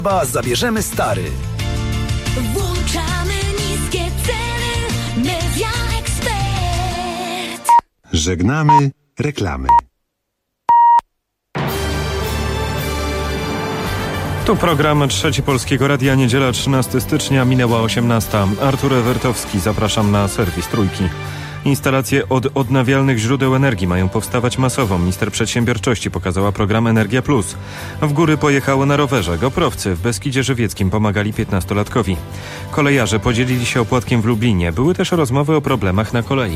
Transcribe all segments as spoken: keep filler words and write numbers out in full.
Ba, zabierzemy stary. Włączamy niskie ceny. Media Expert. Żegnamy reklamy. Tu program Trzeci Polskiego Radia, niedziela trzynastego stycznia, minęła osiemnasta. Artur Ewertowski, zapraszam na serwis Trójki. Instalacje od odnawialnych źródeł energii mają powstawać masowo. Minister Przedsiębiorczości pokazała program Energia Plus. W góry pojechało na rowerze. Goprowcy w Beskidzie Żywieckim pomagali piętnastolatkowi. Kolejarze podzielili się opłatkiem w Lublinie. Były też rozmowy o problemach na kolei.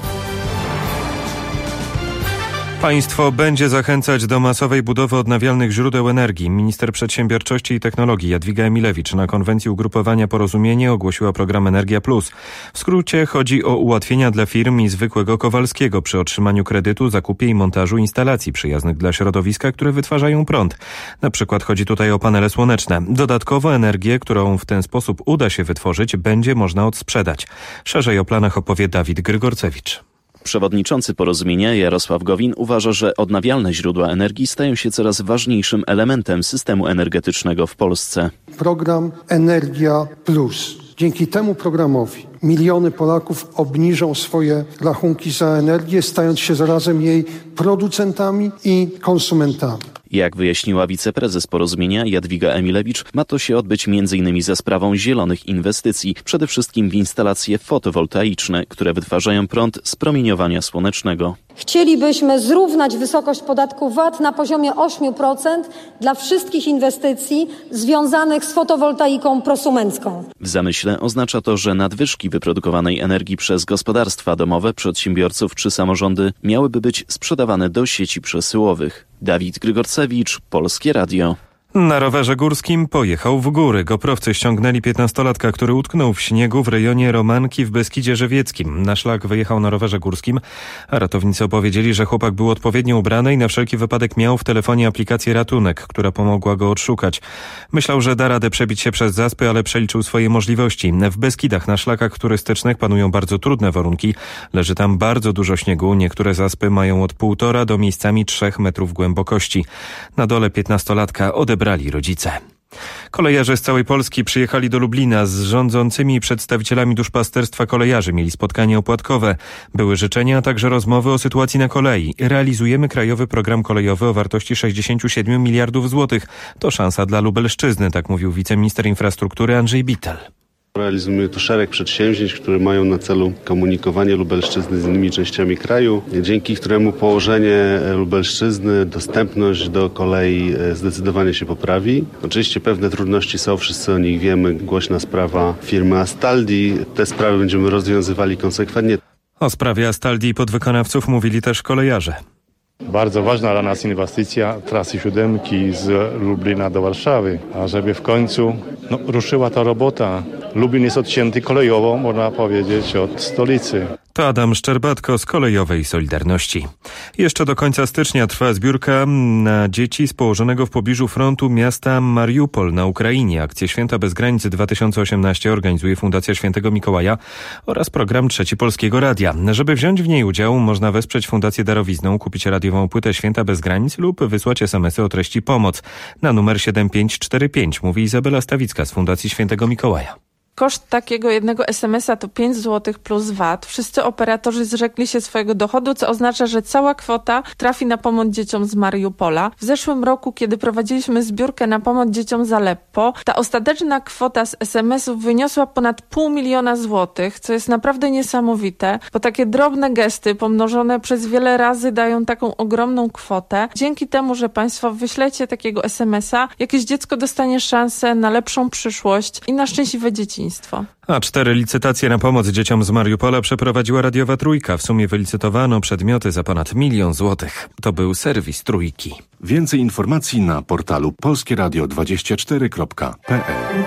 Państwo będzie zachęcać do masowej budowy odnawialnych źródeł energii. Minister Przedsiębiorczości i Technologii Jadwiga Emilewicz na konwencji ugrupowania Porozumienie ogłosiła program Energia Plus. W skrócie chodzi o ułatwienia dla firm i zwykłego Kowalskiego przy otrzymaniu kredytu, zakupie i montażu instalacji przyjaznych dla środowiska, które wytwarzają prąd. Na przykład chodzi tutaj o panele słoneczne. Dodatkowo energię, którą w ten sposób uda się wytworzyć, będzie można odsprzedać. Szerzej o planach opowie Dawid Grygorcewicz. Przewodniczący Porozumienia Jarosław Gowin uważa, że odnawialne źródła energii stają się coraz ważniejszym elementem systemu energetycznego w Polsce. Program Energia Plus. Dzięki temu programowi miliony Polaków obniżą swoje rachunki za energię, stając się zarazem jej producentami i konsumentami. Jak wyjaśniła wiceprezes Porozumienia Jadwiga Emilewicz, ma to się odbyć między innymi za sprawą zielonych inwestycji, przede wszystkim w instalacje fotowoltaiczne, które wytwarzają prąd z promieniowania słonecznego. Chcielibyśmy zrównać wysokość podatku V A T na poziomie osiem procent dla wszystkich inwestycji związanych z fotowoltaiką prosumencką. W zamyśle oznacza to, że nadwyżki wyprodukowanej energii przez gospodarstwa domowe, przedsiębiorców czy samorządy miałyby być sprzedawane do sieci przesyłowych. Dawid Grygorcewicz, Polskie Radio. Na rowerze górskim pojechał w góry. Goprowcy ściągnęli piętnastolatka, który utknął w śniegu w rejonie Romanki w Beskidzie Żywieckim. Na szlak wyjechał na rowerze górskim, a ratownicy opowiedzieli, że chłopak był odpowiednio ubrany i na wszelki wypadek miał w telefonie aplikację Ratunek, która pomogła go odszukać. Myślał, że da radę przebić się przez zaspy, ale przeliczył swoje możliwości. W Beskidach na szlakach turystycznych panują bardzo trudne warunki. Leży tam bardzo dużo śniegu. Niektóre zaspy mają od półtora do miejscami trzech metrów głębokości. Na dole piętnastolatka odebrali rodzice. Kolejarze z całej Polski przyjechali do Lublina. Z rządzącymi i przedstawicielami duszpasterstwa kolejarzy mieli spotkanie opłatkowe. Były życzenia, a także rozmowy o sytuacji na kolei. Realizujemy krajowy program kolejowy o wartości sześćdziesiąt siedem miliardów złotych. To szansa dla Lubelszczyzny, tak mówił wiceminister infrastruktury Andrzej Bittel. Realizujemy tu szereg przedsięwzięć, które mają na celu komunikowanie Lubelszczyzny z innymi częściami kraju, dzięki któremu położenie Lubelszczyzny, dostępność do kolei zdecydowanie się poprawi. Oczywiście pewne trudności są, wszyscy o nich wiemy. Głośna sprawa firmy Astaldi. Te sprawy będziemy rozwiązywali konsekwentnie. O sprawie Astaldi i podwykonawców mówili też kolejarze. Bardzo ważna dla nas inwestycja trasy siódemki z Lublina do Warszawy, a żeby w końcu no, ruszyła ta robota. Lublin jest odcięty kolejowo, można powiedzieć, od stolicy. To Adam Szczerbatko z Kolejowej Solidarności. Jeszcze do końca stycznia trwa zbiórka na dzieci z położonego w pobliżu frontu miasta Mariupol na Ukrainie. Akcję Święta Bez Granic dwa tysiące osiemnaście organizuje Fundacja Świętego Mikołaja oraz program Trzeci Polskiego Radia. Żeby wziąć w niej udział, można wesprzeć Fundację darowizną, kupić radiową płytę Święta Bez Granic lub wysłać es em esy o treści pomoc na numer siedem pięć cztery pięć, mówi Izabela Stawicka z Fundacji Świętego Mikołaja. Koszt takiego jednego es em es a to pięć złotych plus V A T. Wszyscy operatorzy zrzekli się swojego dochodu, co oznacza, że cała kwota trafi na pomoc dzieciom z Mariupola. W zeszłym roku, kiedy prowadziliśmy zbiórkę na pomoc dzieciom z Aleppo, ta ostateczna kwota z es em esów wyniosła ponad pół miliona złotych, co jest naprawdę niesamowite, bo takie drobne gesty pomnożone przez wiele razy dają taką ogromną kwotę. Dzięki temu, że Państwo wyślecie takiego es em es a, jakieś dziecko dostanie szansę na lepszą przyszłość i na szczęśliwe dzieciństwo. A cztery licytacje na pomoc dzieciom z Mariupola przeprowadziła radiowa Trójka. W sumie wylicytowano przedmioty za ponad milion złotych. To był serwis Trójki. Więcej informacji na portalu polskie radio dwadzieścia cztery kropka p l.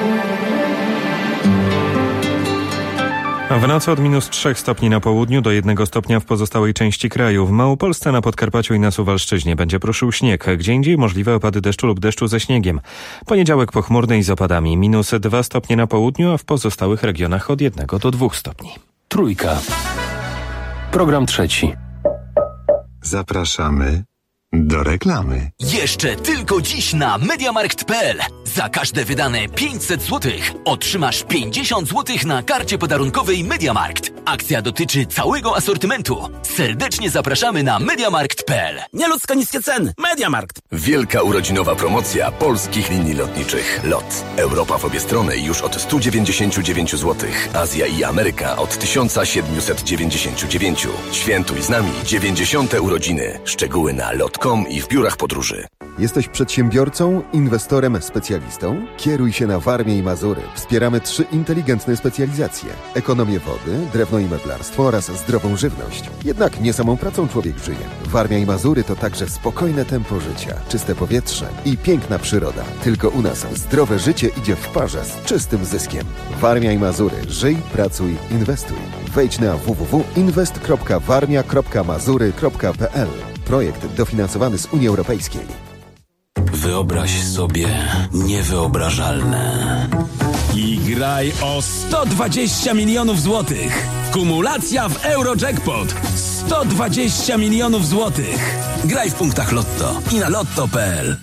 W nocy od minus trzech stopni na południu do jednego stopnia w pozostałej części kraju. W Małopolsce, na Podkarpaciu i na Suwalszczyźnie będzie pruszył śnieg. Gdzie indziej możliwe opady deszczu lub deszczu ze śniegiem. Poniedziałek pochmurny i z opadami. Minus dwa stopnie na południu, a w pozostałych regionach od jednego do dwóch stopni. Trójka. Program trzeci. Zapraszamy Do reklamy. Jeszcze tylko dziś na mediamarkt kropka p l. Za każde wydane pięćset złotych otrzymasz pięćdziesiąt złotych na karcie podarunkowej Mediamarkt. Akcja dotyczy całego asortymentu. Serdecznie zapraszamy na mediamarkt kropka p l. Nieludzko niskie ceny. Mediamarkt. Wielka urodzinowa promocja polskich linii lotniczych LOT. Europa w obie strony już od sto dziewięćdziesiąt dziewięć złotych. Azja i Ameryka od tysiąc siedemset dziewięćdziesiąt dziewięć. Świętuj z nami dziewięćdziesiąte urodziny. Szczegóły na lot kropka com i w biurach podróży. Jesteś przedsiębiorcą, inwestorem, specjalistą? Kieruj się na Warmię i Mazury. Wspieramy trzy inteligentne specjalizacje. Ekonomię wody, drewno i meblarstwo oraz zdrową żywność. Jednak nie samą pracą człowiek żyje. Warmia i Mazury to także spokojne tempo życia, czyste powietrze i piękna przyroda. Tylko u nas zdrowe życie idzie w parze z czystym zyskiem. Warmia i Mazury. Żyj, pracuj, inwestuj. Wejdź na w w w kropka inwest kropka warmia kropka mazury kropka p l. Projekt dofinansowany z Unii Europejskiej. Wyobraź sobie niewyobrażalne. I graj o sto dwadzieścia milionów złotych. Kumulacja w Eurojackpot. sto dwadzieścia milionów złotych. Graj w punktach Lotto i na lotto kropka p l.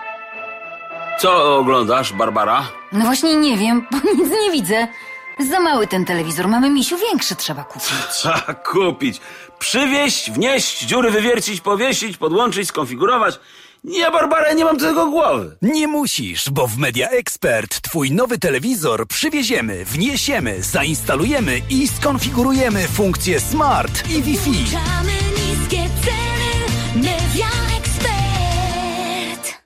Co oglądasz, Barbara? No właśnie nie wiem, bo nic nie widzę. Za mały ten telewizor, mamy, misiu, większy trzeba kupić. Trzeba kupić. Przywieźć, wnieść, dziury wywiercić, powiesić, podłączyć, skonfigurować. Nie, Barbara, nie mam do tego głowy. Nie musisz, bo w Media Expert twój nowy telewizor przywieziemy, wniesiemy, zainstalujemy i skonfigurujemy funkcje Smart i Wi-Fi. Niskie ceny. Media Expert.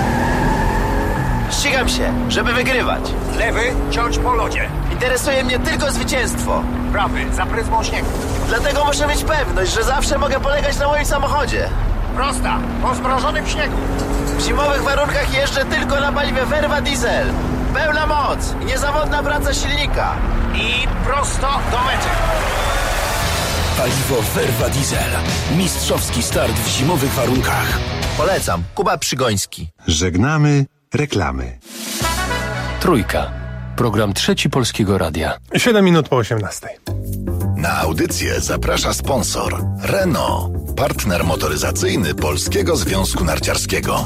Ścigam się, żeby wygrywać. Lewy, ciąć po lodzie. Interesuje mnie tylko zwycięstwo. Prawy, za pryzmą śniegu. Dlatego muszę mieć pewność, że zawsze mogę polegać na moim samochodzie. Prosta, po zmrożonym śniegu. W zimowych warunkach jeżdżę tylko na paliwie Verva Diesel. Pełna moc i niezawodna praca silnika. I prosto do mety. Paliwo Verva Diesel. Mistrzowski start w zimowych warunkach. Polecam. Kuba Przygoński. Żegnamy reklamy. Trójka. Program Trzeci Polskiego Radia. siedem minut po osiemnastej. Na audycję zaprasza sponsor Renault, partner motoryzacyjny Polskiego Związku Narciarskiego.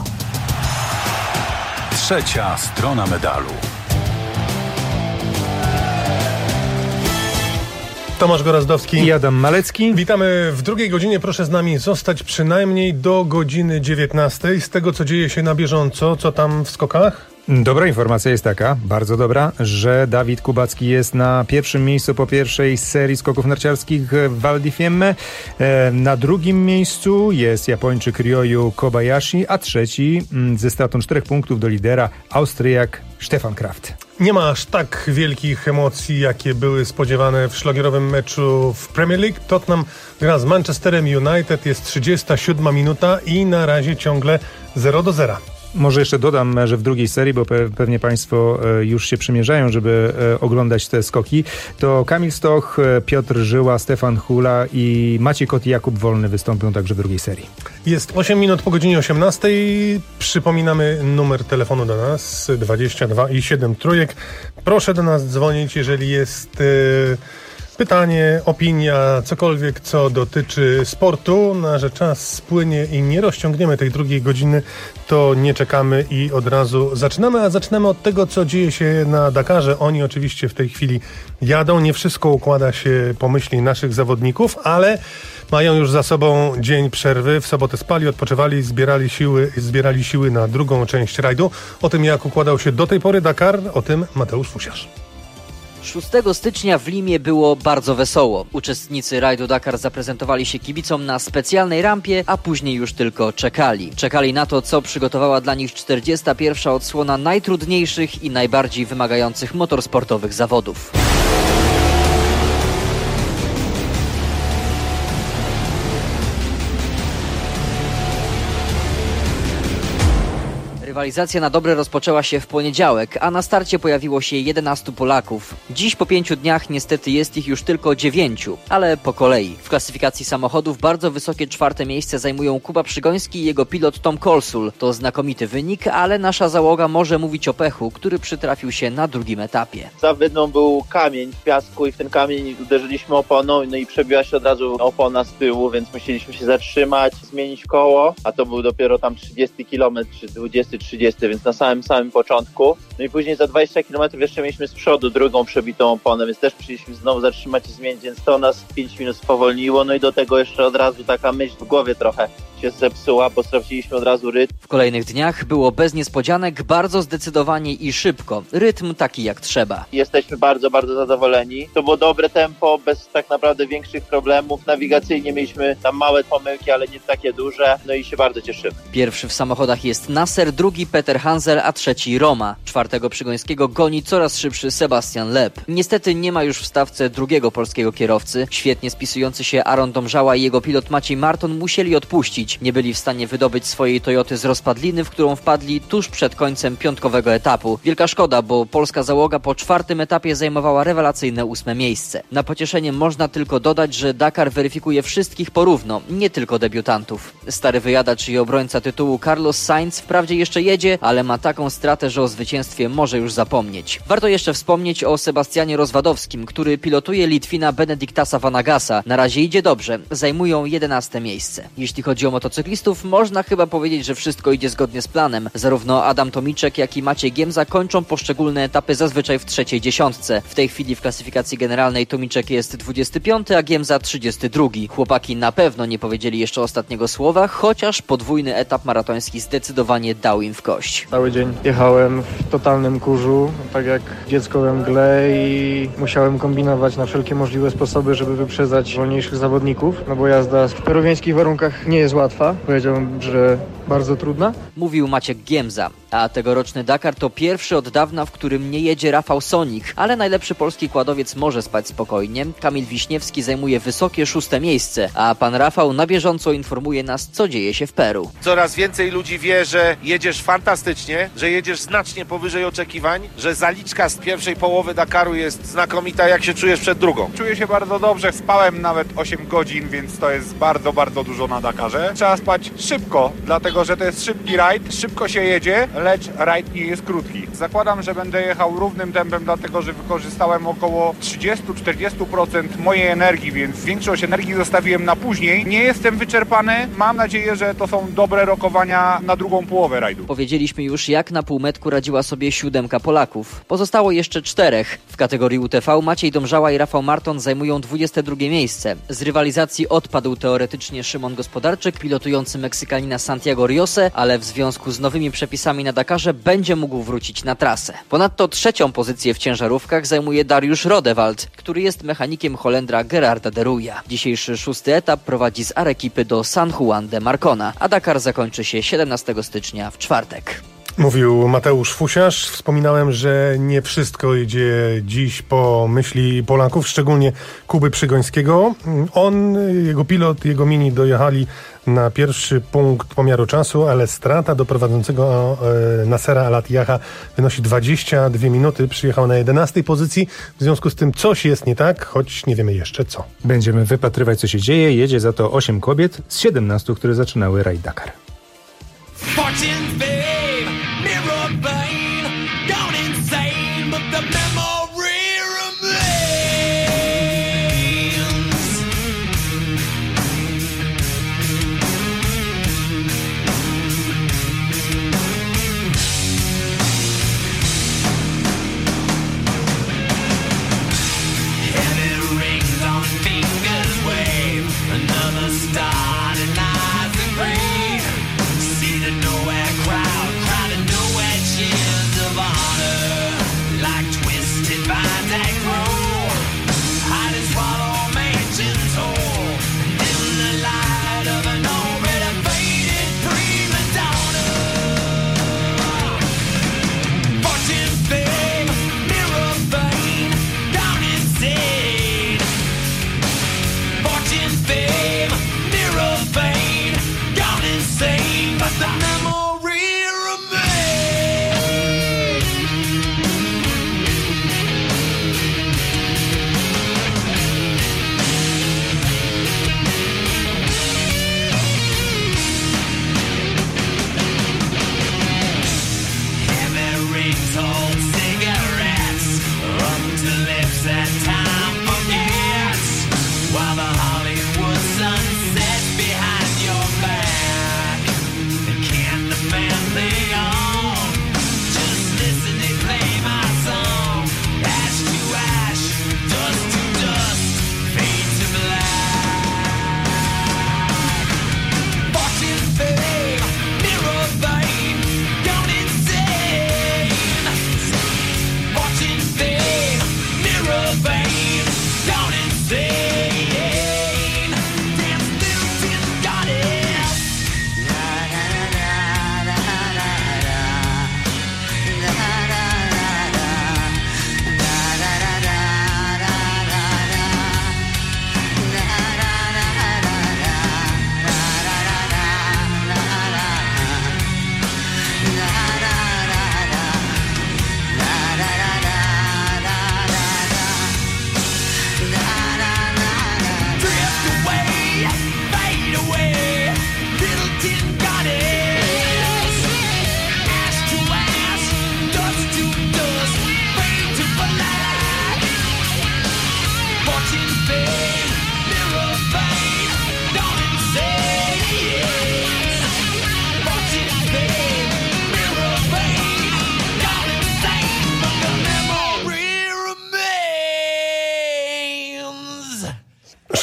Trzecia strona medalu. Tomasz Gorazdowski i Adam Malecki. Witamy w drugiej godzinie. Proszę z nami zostać przynajmniej do godziny dziewiętnastej. Z tego, co dzieje się na bieżąco, co tam w skokach? Dobra informacja jest taka, bardzo dobra, że Dawid Kubacki jest na pierwszym miejscu po pierwszej serii skoków narciarskich w Val di Fiemme. Na drugim miejscu jest Japończyk Ryoyu Kobayashi, a trzeci ze stratą czterech punktów do lidera Austriak Stefan Kraft. Nie ma aż tak wielkich emocji, jakie były spodziewane w szlagierowym meczu w Premier League. Tottenham gra z Manchesterem United, jest trzydziesta siódma minuta i na razie ciągle zero do zera. Może jeszcze dodam, że w drugiej serii, bo pe- pewnie Państwo już się przymierzają, żeby oglądać te skoki, to Kamil Stoch, Piotr Żyła, Stefan Hula i Maciej Kot i Jakub Wolny wystąpią także w drugiej serii. Jest osiem minut po godzinie osiemnastej. Przypominamy numer telefonu do nas dwadzieścia dwa i siedem trójek. Proszę do nas dzwonić, jeżeli jest yy, pytanie, opinia, cokolwiek, co dotyczy sportu. Na że czas spłynie i nie rozciągniemy tej drugiej godziny, to nie czekamy i od razu zaczynamy, a zaczynamy od tego, co dzieje się na Dakarze. Oni oczywiście w tej chwili jadą. Nie wszystko układa się po myśli naszych zawodników, ale mają już za sobą dzień przerwy. W sobotę spali, odpoczywali, zbierali siły, zbierali siły na drugą część rajdu. O tym, jak układał się do tej pory Dakar, o tym Mateusz Fusiarz. szóstego stycznia w Limie było bardzo wesoło. Uczestnicy rajdu Dakar zaprezentowali się kibicom na specjalnej rampie, a później już tylko czekali. Czekali na to, co przygotowała dla nich czterdziesta pierwsza odsłona najtrudniejszych i najbardziej wymagających motorsportowych zawodów. Rywalizacja na dobre rozpoczęła się w poniedziałek, a na starcie pojawiło się jedenastu Polaków. Dziś po pięciu dniach niestety jest ich już tylko dziewięciu, ale po kolei. W klasyfikacji samochodów bardzo wysokie czwarte miejsce zajmują Kuba Przygoński i jego pilot Tom Kolsul. To znakomity wynik, ale nasza załoga może mówić o pechu, który przytrafił się na drugim etapie. Za Wydmą był kamień w piasku i w ten kamień uderzyliśmy oponą, no i przebiła się od razu opona z tyłu, więc musieliśmy się zatrzymać, zmienić koło, a to był dopiero tam trzydziesty kilometr, czy dwudziesty, trzydziesty, więc na samym samym początku. No i później za dwadzieścia kilometrów jeszcze mieliśmy z przodu drugą przebitą oponę, więc też musieliśmy znowu zatrzymać i zmienić, więc to nas pięć minut spowolniło, no i do tego jeszcze od razu taka myśl w głowie trochę się zepsuła, bo straciliśmy od razu rytm. W kolejnych dniach było bez niespodzianek, bardzo zdecydowanie i szybko. Rytm taki jak trzeba. Jesteśmy bardzo, bardzo zadowoleni. To było dobre tempo, bez tak naprawdę większych problemów. Nawigacyjnie mieliśmy tam małe pomyłki, ale nie takie duże, no i się bardzo cieszymy. Pierwszy w samochodach jest Nasser, drugi Peter Hansel, a trzeci Roma. Czwartego Przygońskiego goni coraz szybszy Sebastian Loeb. Niestety nie ma już w stawce drugiego polskiego kierowcy. Świetnie spisujący się Aaron Domżała i jego pilot Maciej Marton musieli odpuścić. Nie byli w stanie wydobyć swojej Toyoty z rozpadliny, w którą wpadli tuż przed końcem piątkowego etapu. Wielka szkoda, bo polska załoga po czwartym etapie zajmowała rewelacyjne ósme miejsce. Na pocieszenie można tylko dodać, że Dakar weryfikuje wszystkich porówno, nie tylko debiutantów. Stary wyjadacz i obrońca tytułu Carlos Sainz wprawdzie jeszcze jedzie, ale ma taką stratę, że o zwycięstwie może już zapomnieć. Warto jeszcze wspomnieć o Sebastianie Rozwadowskim, który pilotuje Litwina Benediktasa Vanagasa. Na razie idzie dobrze, zajmują jedenaste miejsce. Jeśli chodzi o motocyklistów, można chyba powiedzieć, że wszystko idzie zgodnie z planem. Zarówno Adam Tomiczek, jak i Maciej Giemza kończą poszczególne etapy zazwyczaj w trzeciej dziesiątce. W tej chwili w klasyfikacji generalnej Tomiczek jest dwudziesty piąty, a Giemza trzydziesty drugi. Chłopaki na pewno nie powiedzieli jeszcze ostatniego słowa, chociaż podwójny etap maratoński zdecydowanie dał im w kość. Cały dzień jechałem w totalnym kurzu, tak jak dziecko we mgle i musiałem kombinować na wszelkie możliwe sposoby, żeby wyprzedzać wolniejszych zawodników, no bo jazda w peruwiańskich warunkach nie jest łatwa. Powiedziałbym, że bardzo trudna. Mówił Maciek Giemza, a tegoroczny Dakar to pierwszy od dawna, w którym nie jedzie Rafał Sonik, ale najlepszy polski kładowiec może spać spokojnie. Kamil Wiśniewski zajmuje wysokie szóste miejsce, a pan Rafał na bieżąco informuje nas, co dzieje się w Peru. Coraz więcej ludzi wie, że jedziesz fantastycznie, że jedziesz znacznie powyżej oczekiwań, że zaliczka z pierwszej połowy Dakaru jest znakomita. Jak się czujesz przed drugą? Czuję się bardzo dobrze, spałem nawet osiem godzin, więc to jest bardzo, bardzo dużo na Dakarze. Trzeba spać szybko, dlatego że to jest szybki rajd, szybko się jedzie, lecz rajd nie jest krótki. Zakładam, że będę jechał równym tempem, dlatego że wykorzystałem około trzydzieści do czterdziestu procent mojej energii, więc większość energii zostawiłem na później. Nie jestem wyczerpany, mam nadzieję, że to są dobre rokowania na drugą połowę rajdu. Powiedzieliśmy już, jak na półmetku radziła sobie siódemka Polaków. Pozostało jeszcze czterech. W kategorii U T V Maciej Domżała i Rafał Marton zajmują dwudzieste drugie miejsce. Z rywalizacji odpadł teoretycznie Szymon Gospodarczyk, pilotujący Meksykanina Santiago Riose, ale w związku z nowymi przepisami na Dakarze będzie mógł wrócić na trasę. Ponadto trzecią pozycję w ciężarówkach zajmuje Dariusz Rodewald, który jest mechanikiem Holendra Gerarda de Ruya. Dzisiejszy szósty etap prowadzi z Arequipy do San Juan de Marcona, a Dakar zakończy się siedemnastego stycznia w czwartek. Mówił Mateusz Fusiarz. Wspominałem, że nie wszystko idzie dziś po myśli Polaków, szczególnie Kuby Przygońskiego. On, jego pilot, jego mini dojechali na pierwszy punkt pomiaru czasu, ale strata do prowadzącego e, Nassera Al-Attiyah wynosi dwadzieścia dwie minuty. Przyjechał na jedenastej pozycji. W związku z tym coś jest nie tak, choć nie wiemy jeszcze co. Będziemy wypatrywać, co się dzieje. Jedzie za to osiem kobiet z siedemnastu, które zaczynały rajd Dakar. Fortune's fame, mirror vein, gone insane, but the memory remains. Heavy rings on fingers wave, another star and eyes and green. See the nowhere crowd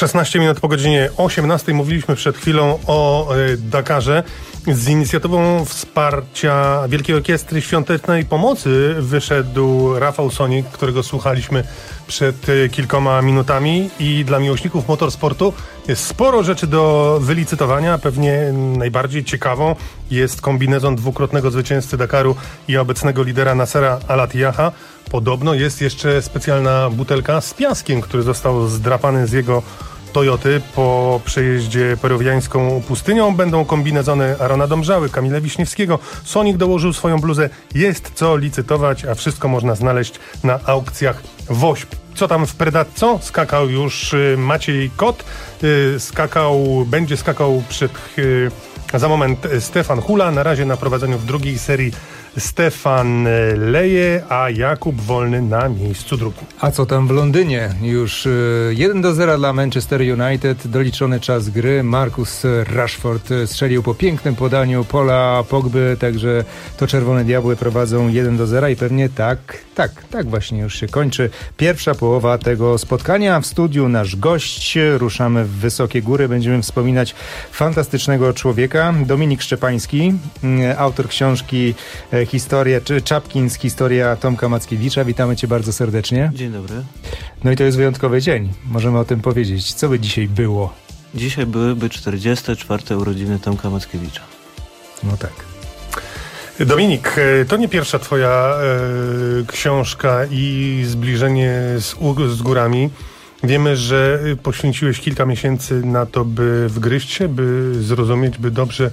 szesnaście minut po godzinie osiemnastej. Mówiliśmy przed chwilą o y, Dakarze. Z inicjatywą wsparcia Wielkiej Orkiestry Świątecznej Pomocy wyszedł Rafał Sonik, którego słuchaliśmy przed y, kilkoma minutami, i dla miłośników motorsportu jest sporo rzeczy do wylicytowania. Pewnie najbardziej ciekawą jest kombinezon dwukrotnego zwycięzcy Dakaru i obecnego lidera Nassera Al-Attiyah. Podobno jest jeszcze specjalna butelka z piaskiem, który został zdrapany z jego Toyoty po przejeździe peruwiańską pustynią. Będą kombinezony Arona Dombrzały, Kamila Wiśniewskiego. Sonik dołożył swoją bluzę. Jest co licytować, a wszystko można znaleźć na aukcjach Wośp. Co tam w Predazzo? Skakał już Maciej Kot. Skakał, będzie skakał przed, za moment Stefan Hula. Na razie na prowadzeniu w drugiej serii Stefan Leje, a Jakub Wolny na miejscu drugim. A co tam w Londynie? Już jeden do zera dla Manchester United, doliczony czas gry. Marcus Rashford strzelił po pięknym podaniu Paula Pogby, także to Czerwone Diabły prowadzą jeden do zera i pewnie tak, tak, tak właśnie już się kończy pierwsza połowa tego spotkania. W studiu nasz gość, ruszamy w wysokie góry, będziemy wspominać fantastycznego człowieka, Dominik Szczepański, autor książki Historia, czy Czapkins, historia Tomka Mackiewicza. Witamy Cię bardzo serdecznie. Dzień dobry. No i to jest wyjątkowy dzień. Możemy o tym powiedzieć. Co by dzisiaj było? Dzisiaj byłyby czterdzieste czwarte urodziny Tomka Mackiewicza. No tak. Dominik, to nie pierwsza Twoja e, książka i zbliżenie z, z górami. Wiemy, że poświęciłeś kilka miesięcy na to, by wgryźć się, by zrozumieć, by dobrze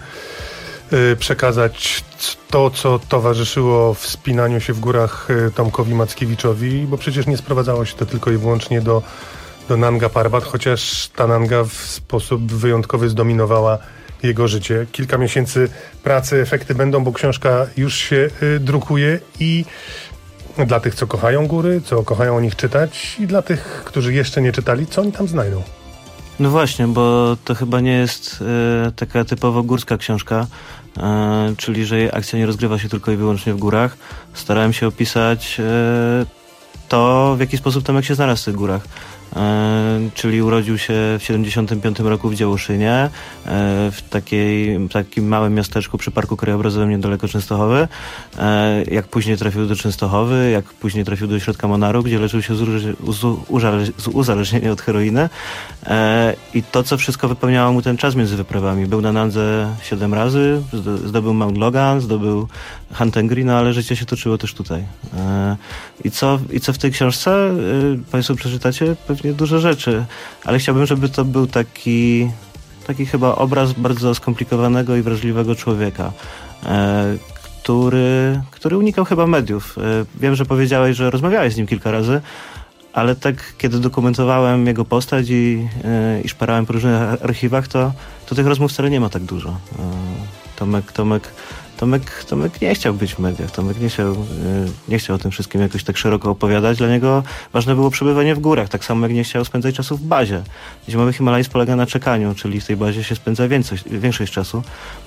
przekazać to, co towarzyszyło wspinaniu się w górach Tomkowi Mackiewiczowi, bo przecież nie sprowadzało się to tylko i wyłącznie do, do Nanga Parbat, chociaż ta Nanga w sposób wyjątkowy zdominowała jego życie. Kilka miesięcy pracy, efekty będą, bo książka już się y, drukuje i dla tych, co kochają góry, co kochają o nich czytać, i dla tych, którzy jeszcze nie czytali, co oni tam znajdą. No właśnie, bo to chyba nie jest e, taka typowo górska książka, e, czyli że jej akcja nie rozgrywa się tylko i wyłącznie w górach. Starałem się opisać e, to, w jaki sposób Tomek się znalazł w tych górach. E, czyli urodził się w siedemdziesiątym piątym roku w Działoszynie, e, w takiej, takim małym miasteczku przy Parku Krajobrazowym niedaleko Częstochowy. E, jak później trafił do Częstochowy, jak później trafił do ośrodka Monaru, gdzie leczył się z, z, z uzależnienia od heroiny. E, I to, co wszystko wypełniało mu ten czas między wyprawami. Był na Nandze siedem razy, zdobył Mount Logan, zdobył Huntengri, no ale życie się toczyło też tutaj. E, i, co, I co w tej książce e, Państwo przeczytacie? Pewnie dużo rzeczy, ale chciałbym, żeby to był taki, taki chyba obraz bardzo skomplikowanego i wrażliwego człowieka, e, który, który unikał chyba mediów. E, wiem, że powiedziałeś, że rozmawiałeś z nim kilka razy, ale tak, kiedy dokumentowałem jego postać i, e, i szparałem po różnych archiwach, to, to tych rozmów wcale nie ma tak dużo. E, Tomek, Tomek Tomek, Tomek nie chciał być w mediach, Tomek nie chciał, nie chciał o tym wszystkim jakoś tak szeroko opowiadać. Dla niego ważne było przebywanie w górach, tak samo jak nie chciał spędzać czasu w bazie. Zimowy Himalajs polega na czekaniu, czyli w tej bazie się spędza więcej, większość czasu.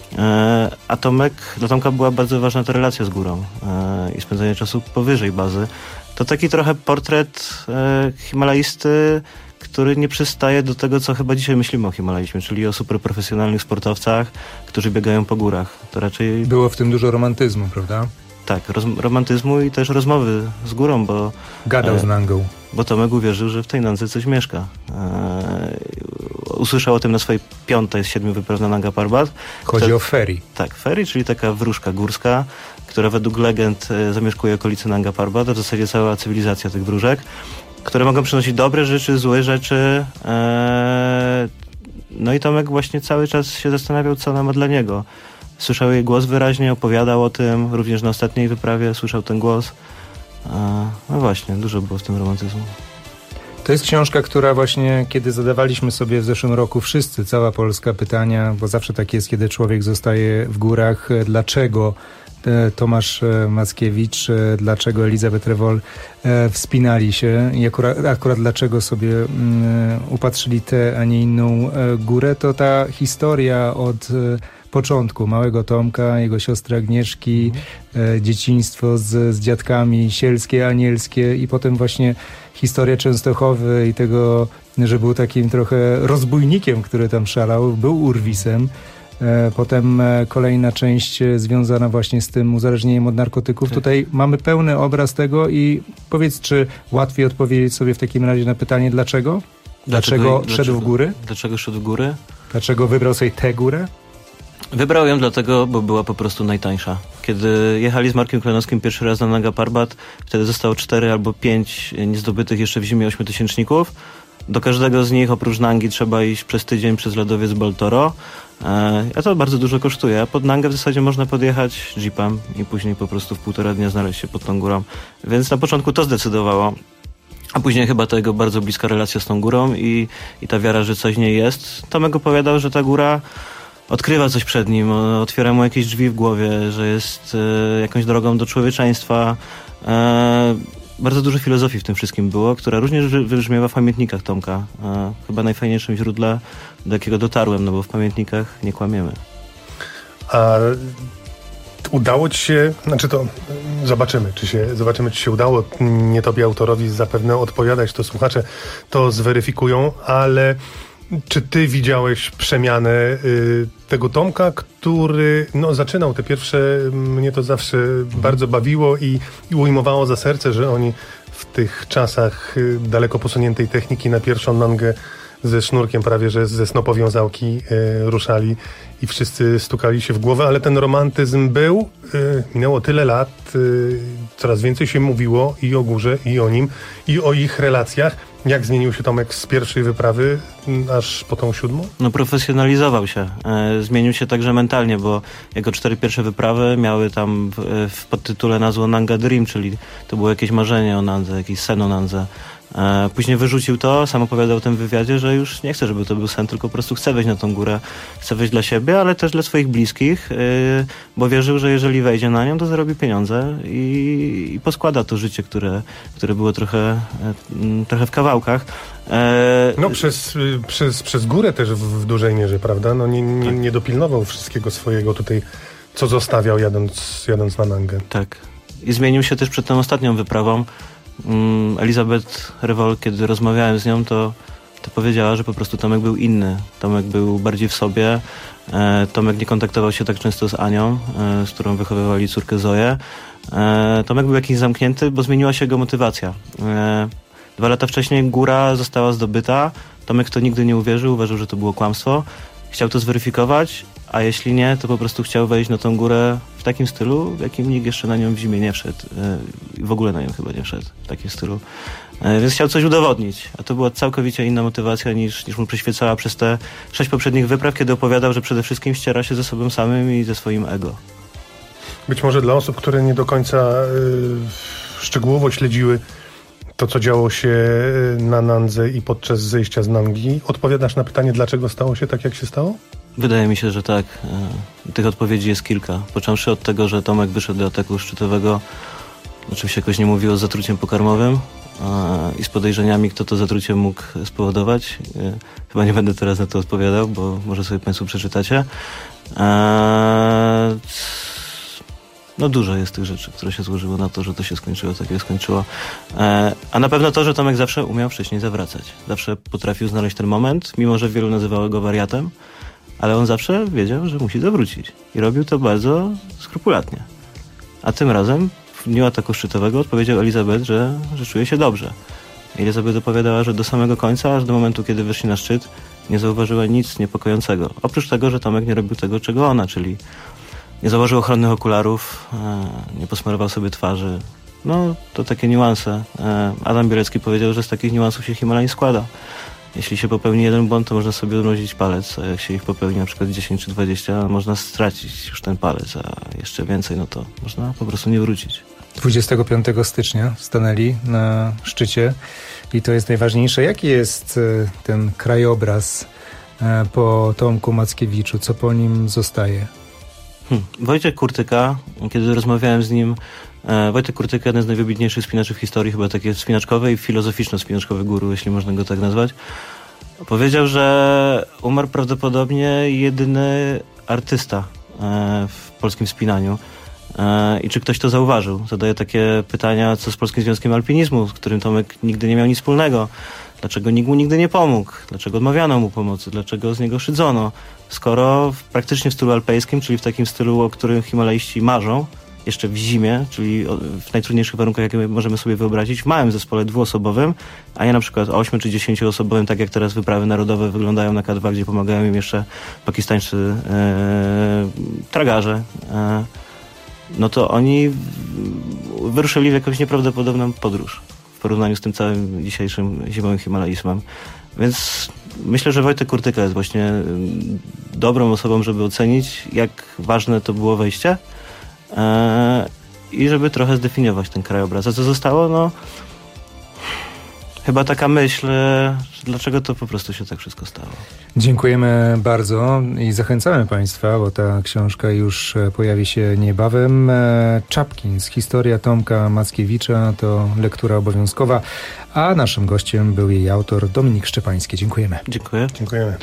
A Tomek, dla Tomka była bardzo ważna ta relacja z górą i spędzanie czasu powyżej bazy. To taki trochę portret Himalajsty, który nie przystaje do tego, co chyba dzisiaj myślimy o Himalajzmie, czyli o superprofesjonalnych sportowcach, którzy biegają po górach. To raczej... Było w tym dużo romantyzmu, prawda? Tak, roz, romantyzmu i też rozmowy z górą, bo... Gadał e, z Nangą. Bo Tomek uwierzył, że w tej Nandze coś mieszka. E, usłyszał o tym na swojej piątej z siedmiu wypraw na Nanga Parbat. Chodzi to, o ferry. Tak, ferry, czyli taka wróżka górska, która według legend e, zamieszkuje okolice Nanga Parbat, a w zasadzie cała cywilizacja tych wróżek, które mogą przynosić dobre rzeczy, złe rzeczy. Eee, no i Tomek właśnie cały czas się zastanawiał, co ona ma dla niego. Słyszał jej głos wyraźnie, opowiadał o tym, również na ostatniej wyprawie słyszał ten głos. Eee, no właśnie, dużo było w tym romantyzmu. To jest książka, która właśnie, kiedy zadawaliśmy sobie w zeszłym roku wszyscy, cała Polska, pytania, bo zawsze tak jest, kiedy człowiek zostaje w górach, dlaczego Tomasz Mackiewicz, dlaczego Elizabeth Revol wspinali się i akurat, akurat dlaczego sobie upatrzyli tę, a nie inną górę, to ta historia od początku, małego Tomka, jego siostry Agnieszki, e, dzieciństwo z, z dziadkami, sielskie, anielskie i potem właśnie historia Częstochowy i tego, że był takim trochę rozbójnikiem, który tam szalał, był urwisem. Potem kolejna część związana właśnie z tym uzależnieniem od narkotyków. Tak. Tutaj mamy pełny obraz tego i powiedz, czy łatwiej odpowiedzieć sobie w takim razie na pytanie dlaczego? Dlaczego, dlaczego szedł dlaczego, w góry? Dlaczego szedł w góry? Dlaczego wybrał sobie tę górę? Wybrał ją dlatego, bo była po prostu najtańsza. Kiedy jechali z Markiem Klenowskim pierwszy raz na Nanga Parbat, wtedy zostało cztery albo pięć niezdobytych jeszcze w zimie ośmiotysięczników. Do każdego z nich oprócz Nangi trzeba iść przez tydzień przez lodowiec Baltoro. A to bardzo dużo kosztuje. Pod Nangę w zasadzie można podjechać jeepem i później po prostu w półtora dnia znaleźć się pod tą górą. Więc na początku to zdecydowało. A później chyba to jego bardzo bliska relacja z tą górą i, i ta wiara, że coś nie jest. Tomek opowiadał, że ta góra odkrywa coś przed nim, otwiera mu jakieś drzwi w głowie, że jest e, jakąś drogą do człowieczeństwa. E, bardzo dużo filozofii w tym wszystkim było, która również wybrzmiewa w pamiętnikach Tomka. E, chyba najfajniejszym źródle, do jakiego dotarłem, no bo w pamiętnikach nie kłamiemy. A udało ci się, znaczy to zobaczymy, czy się, zobaczymy, czy się udało. Nie tobie autorowi zapewne odpowiadać, to słuchacze to zweryfikują, ale czy ty widziałeś przemianę y, tego Tomka, który no, zaczynał te pierwsze, mnie to zawsze bardzo bawiło i, i ujmowało za serce, że oni w tych czasach y, daleko posuniętej techniki na pierwszą nangę ze sznurkiem prawie, że ze snopowiązałki y, ruszali i wszyscy stukali się w głowę, ale ten romantyzm był, y, minęło tyle lat, y, coraz więcej się mówiło i o górze, i o nim, i o ich relacjach. Jak zmienił się Tomek z pierwszej wyprawy aż po tą siódmą? No profesjonalizował się. E, zmienił się także mentalnie, bo jego cztery pierwsze wyprawy miały tam w, w podtytule nazwę Nanga Dream, czyli to było jakieś marzenie o Nandze, jakiś sen o Nandze. E, później wyrzucił to, sam opowiadał w tym wywiadzie, że już nie chce, żeby to był sen, tylko po prostu chce wejść na tą górę. Chce wejść dla siebie, ale też dla swoich bliskich, e, bo wierzył, że jeżeli wejdzie na nią, to zarobi pieniądze i, i poskłada to życie, które, które było trochę, e, trochę w kawałkach. E, no przez, przez, przez górę też w, w dużej mierze, prawda? No nie, nie, nie dopilnował wszystkiego swojego tutaj, co zostawiał jadąc, jadąc na Nangę. Tak. I zmienił się też przed tą ostatnią wyprawą. Elizabeth Revol, kiedy rozmawiałem z nią, to, to powiedziała, że po prostu Tomek był inny. Tomek był bardziej w sobie. E, Tomek nie kontaktował się tak często z Anią, e, z którą wychowywali córkę Zoję. E, Tomek był jakiś zamknięty, bo zmieniła się jego motywacja. E, dwa lata wcześniej góra została zdobyta. Tomek w to nigdy nie uwierzył, uważał, że to było kłamstwo. Chciał to zweryfikować, a jeśli nie, to po prostu chciał wejść na tą górę w takim stylu, w jakim nikt jeszcze na nią w zimie nie wszedł. I w ogóle na nią chyba nie wszedł w takim stylu. Więc chciał coś udowodnić, a to była całkowicie inna motywacja niż, niż mu przyświecała przez te sześć poprzednich wypraw, kiedy opowiadał, że przede wszystkim ściera się ze sobą samym i ze swoim ego. Być może dla osób, które nie do końca y, szczegółowo śledziły to, co działo się na Nandze i podczas zejścia z Nangi, odpowiadasz na pytanie, dlaczego stało się tak, jak się stało? Wydaje mi się, że tak. Tych odpowiedzi jest kilka. Począwszy od tego, że Tomek wyszedł do ataku szczytowego, o czym się jakoś nie mówiło, z zatruciem pokarmowym i z podejrzeniami, kto to zatrucie mógł spowodować. Chyba nie będę teraz na to odpowiadał, bo może sobie Państwo przeczytacie. No dużo jest tych rzeczy, które się złożyło na to, że to się skończyło tak, jak skończyło. A na pewno to, że Tomek zawsze umiał wcześniej zawracać. Zawsze potrafił znaleźć ten moment, mimo że wielu nazywało go wariatem, ale on zawsze wiedział, że musi zawrócić. I robił to bardzo skrupulatnie. A tym razem w dniu ataku szczytowego odpowiedział Elizabeth, że, że czuje się dobrze. Elizabeth opowiadała, że do samego końca, aż do momentu, kiedy wyszli na szczyt, nie zauważyła nic niepokojącego. Oprócz tego, że Tomek nie robił tego, czego ona, czyli nie założył ochronnych okularów, nie posmarował sobie twarzy. No, to takie niuanse. Adam Bielecki powiedział, że z takich niuansów się Himalaj składa. Jeśli się popełni jeden błąd, to można sobie odmrozić palec, a jak się ich popełni na przykład dziesięć czy dwadzieścia, można stracić już ten palec, a jeszcze więcej, no to można po prostu nie wrócić. dwudziestego piątego stycznia stanęli na szczycie i to jest najważniejsze. Jaki jest ten krajobraz po Tomku Mackiewiczu? Co po nim zostaje? Hmm. Wojciech Kurtyka, kiedy rozmawiałem z nim, e, Wojtek Kurtyka, jeden z najwybitniejszych spinaczy w historii, chyba takie spinaczkowe i filozoficzno-spinaczkowe guru, jeśli można go tak nazwać, powiedział, że umarł prawdopodobnie jedyny artysta e, w polskim wspinaniu. E, I czy ktoś to zauważył? Zadaję takie pytania, co z Polskim Związkiem Alpinizmu, z którym Tomek nigdy nie miał nic wspólnego. Dlaczego nikt mu nigdy nie pomógł? Dlaczego odmawiano mu pomocy? Dlaczego z niego szydzono? Skoro w, praktycznie w stylu alpejskim, czyli w takim stylu, o którym himalaiści marzą, jeszcze w zimie, czyli w najtrudniejszych warunkach, jakie możemy sobie wyobrazić, w małym zespole dwuosobowym, a nie na przykład ośmiu czy dziesięcioosobowym, tak jak teraz wyprawy narodowe wyglądają na K dwa, gdzie pomagają im jeszcze pakistańscy e, tragarze. E, no to oni wyruszyli w jakąś nieprawdopodobną podróż w porównaniu z tym całym dzisiejszym zimowym himalaizmem. Więc myślę, że Wojtek Kurtyka jest właśnie dobrą osobą, żeby ocenić, jak ważne to było wejście e, i żeby trochę zdefiniować ten krajobraz. A co zostało? No chyba taka myśl, dlaczego to po prostu się tak wszystko stało. Dziękujemy bardzo i zachęcamy Państwa, bo ta książka już pojawi się niebawem. Czapkins, historia Tomka Mackiewicza to lektura obowiązkowa, a naszym gościem był jej autor Dominik Szczepański. Dziękujemy. Dziękuję. Dziękujemy.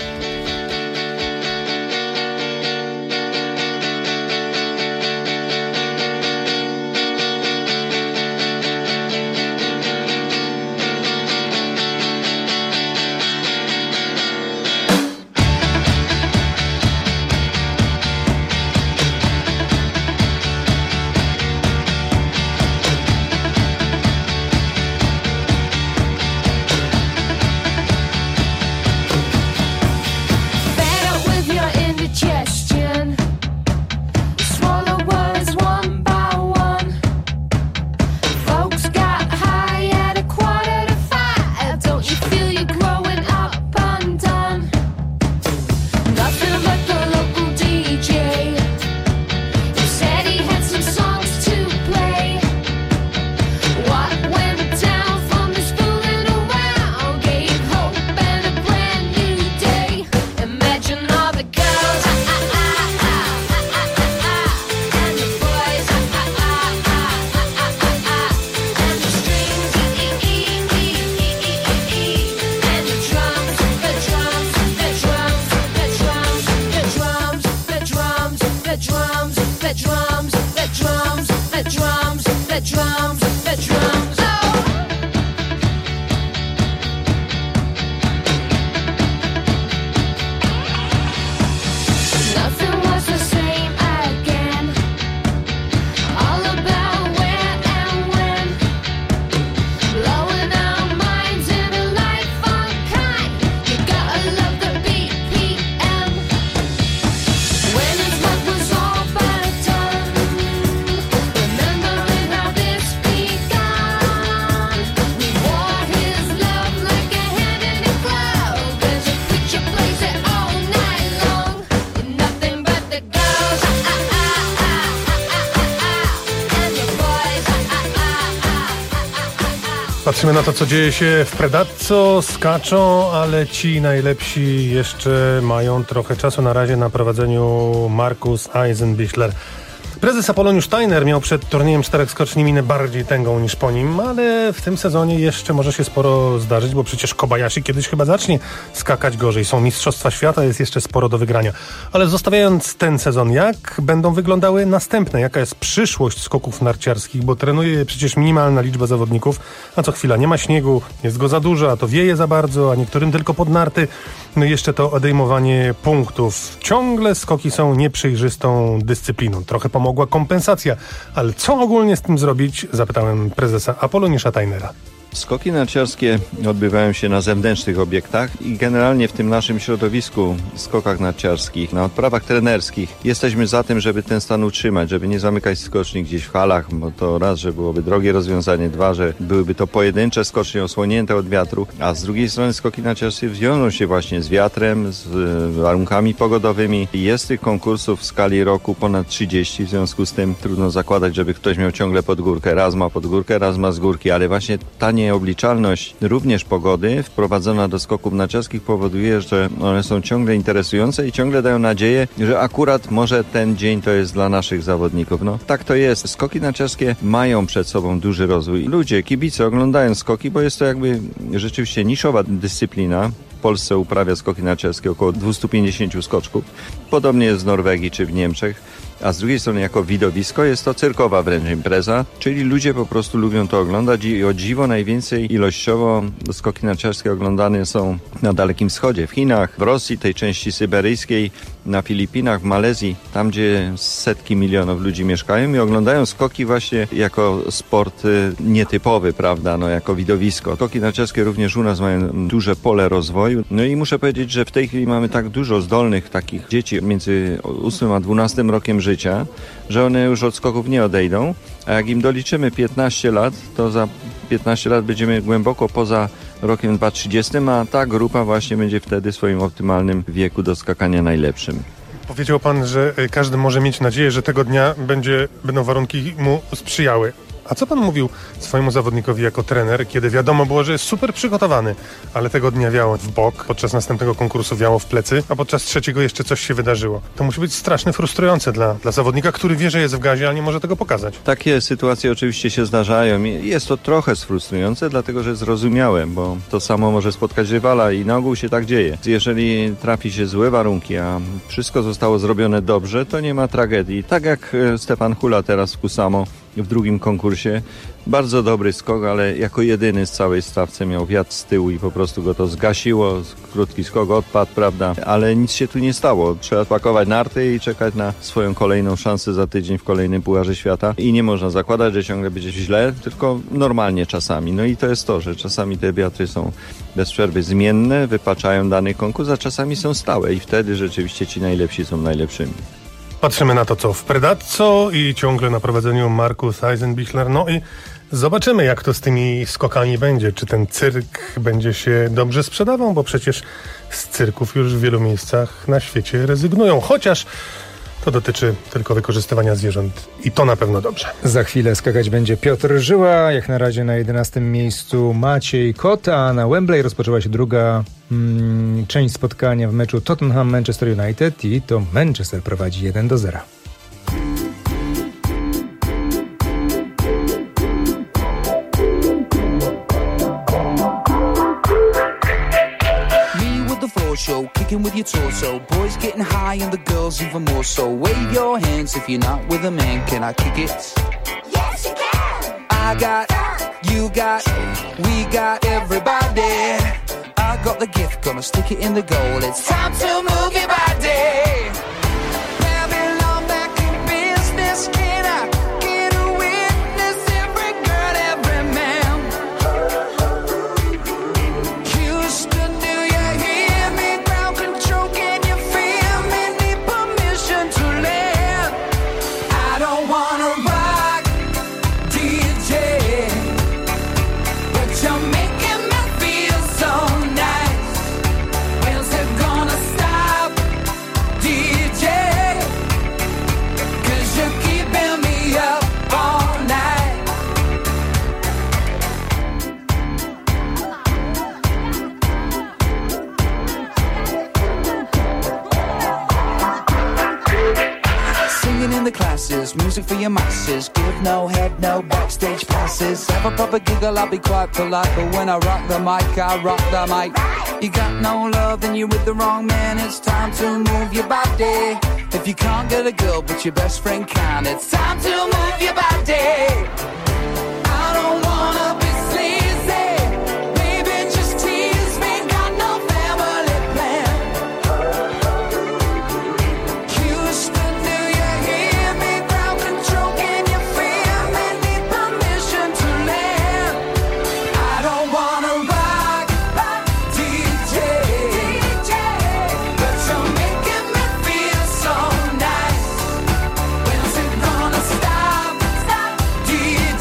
Patrzymy na to, co dzieje się w Predazzo, skaczą, ale ci najlepsi jeszcze mają trochę czasu na razie na prowadzeniu Markus Eisenbichler. Prezes Apoloniusz Steiner miał przed turniejem czterech skoczni minę bardziej tęgą niż po nim, ale w tym sezonie jeszcze może się sporo zdarzyć, bo przecież Kobayashi kiedyś chyba zacznie skakać gorzej. Są Mistrzostwa Świata, jest jeszcze sporo do wygrania. Ale zostawiając ten sezon, jak będą wyglądały następne? Jaka jest przyszłość skoków narciarskich? Bo trenuje przecież minimalna liczba zawodników, a co chwila nie ma śniegu, jest go za dużo, a to wieje za bardzo, a niektórym tylko pod narty. No i jeszcze to odejmowanie punktów. Ciągle skoki są nieprzejrzystą dyscypliną. Trochę pomogła kompensacja, ale co ogólnie z tym zrobić? Zapytałem prezesa Apoloniusza Steinera. Skoki narciarskie odbywają się na zewnętrznych obiektach i generalnie w tym naszym środowisku, skokach narciarskich, na odprawach trenerskich jesteśmy za tym, żeby ten stan utrzymać, żeby nie zamykać skoczni gdzieś w halach, bo to raz, że byłoby drogie rozwiązanie, dwa, że byłyby to pojedyncze skocznie osłonięte od wiatru, a z drugiej strony skoki narciarskie wiążą się właśnie z wiatrem, z warunkami pogodowymi. Jest tych konkursów w skali roku ponad trzydzieści, w związku z tym trudno zakładać, żeby ktoś miał ciągle pod górkę. Raz ma pod górkę, raz ma z górki, ale właśnie ta nieobliczalność również pogody wprowadzona do skoków narciarskich powoduje, że one są ciągle interesujące i ciągle dają nadzieję, że akurat może ten dzień to jest dla naszych zawodników. No tak to jest. Skoki narciarskie mają przed sobą duży rozwój. Ludzie, kibice oglądają skoki, bo jest to jakby rzeczywiście niszowa dyscyplina. Polsce uprawia skoki narciarskie około dwieście pięćdziesiąt skoczków. Podobnie jest w Norwegii czy w Niemczech. A z drugiej strony jako widowisko jest to cyrkowa wręcz impreza, czyli ludzie po prostu lubią to oglądać i o dziwo najwięcej ilościowo skoki narciarskie oglądane są na Dalekim Wschodzie, w Chinach, w Rosji, tej części syberyjskiej, na Filipinach, w Malezji, tam gdzie setki milionów ludzi mieszkają i oglądają skoki właśnie jako sport nietypowy, prawda, no jako widowisko. Skoki narciarskie również u nas mają duże pole rozwoju. No i muszę powiedzieć, że w tej chwili mamy tak dużo zdolnych takich dzieci między ósmym a dwunastym rokiem życia, że one już od skoków nie odejdą, a jak im doliczymy piętnaście lat, to za piętnaście lat będziemy głęboko poza rokiem dwa tysiące trzydziestym, a ta grupa właśnie będzie wtedy w swoim optymalnym wieku do skakania najlepszym. Powiedział pan, że każdy może mieć nadzieję, że tego dnia będzie, będą warunki mu sprzyjały. A co pan mówił swojemu zawodnikowi jako trener, kiedy wiadomo było, że jest super przygotowany, ale tego dnia wiało w bok, podczas następnego konkursu wiało w plecy, a podczas trzeciego jeszcze coś się wydarzyło? To musi być strasznie frustrujące dla, dla zawodnika, który wie, że jest w gazie, a nie może tego pokazać. Takie sytuacje oczywiście się zdarzają i jest to trochę frustrujące, dlatego że zrozumiałe, bo to samo może spotkać rywala i na ogół się tak dzieje. Jeżeli trafi się złe warunki, a wszystko zostało zrobione dobrze, to nie ma tragedii. Tak jak Stefan Hula teraz w Kusamo w drugim konkursie. Bardzo dobry skok, ale jako jedyny z całej stawce miał wiatr z tyłu i po prostu go to zgasiło. Krótki skok odpadł, prawda? Ale nic się tu nie stało. Trzeba pakować narty i czekać na swoją kolejną szansę za tydzień w kolejnym Pucharze Świata. I nie można zakładać, że ciągle będzie źle, tylko normalnie czasami. No i to jest to, że czasami te wiatry są bez przerwy zmienne, wypaczają dany konkurs, a czasami są stałe i wtedy rzeczywiście ci najlepsi są najlepszymi. Patrzymy na to, co w Predazzo i ciągle na prowadzeniu Markus Eisenbichler. No i zobaczymy, jak to z tymi skokami będzie. Czy ten cyrk będzie się dobrze sprzedawał, bo przecież z cyrków już w wielu miejscach na świecie rezygnują. Chociaż to dotyczy tylko wykorzystywania zwierząt i to na pewno dobrze. Za chwilę skakać będzie Piotr Żyła, jak na razie na jedenastym miejscu Maciej Kot, a na Wembley rozpoczęła się druga mm, część spotkania w meczu Tottenham-Manchester United i to Manchester prowadzi jeden do zera. Show, kicking with your torso. Boys getting high and the girls even more so. Wave your hands if you're not with a man. Can I kick it? Yes, you can. I got, you got, we got everybody. I got the gift, gonna stick it in the goal. It's time to move your body. Babylon back in business. Can I get a witness? Every girl, every man. Houston, do you hear me? Ground control, can you feel me? Need permission to land. I don't wanna rock, D J, but you're making me feel so nice. When's it gonna stop, D J? 'Cause you're keeping me up all night. Singing in the classes, music for your masses. Give no head, no backstage passes. Have a proper giggle, I'll be quite polite. But when I rock the mic, I rock the mic. You got no love, then you're with the wrong man. It's time to move your body. If you can't get a girl, but your best friend can, it's time to move your body. I don't wanna be sleazy. Baby, just tease me. Got no family plan. Houston, do you hear me? Ground control, can you feel me? Need permission to land. I don't wanna rock, D J, but you're making me feel so nice. When's it gonna stop, D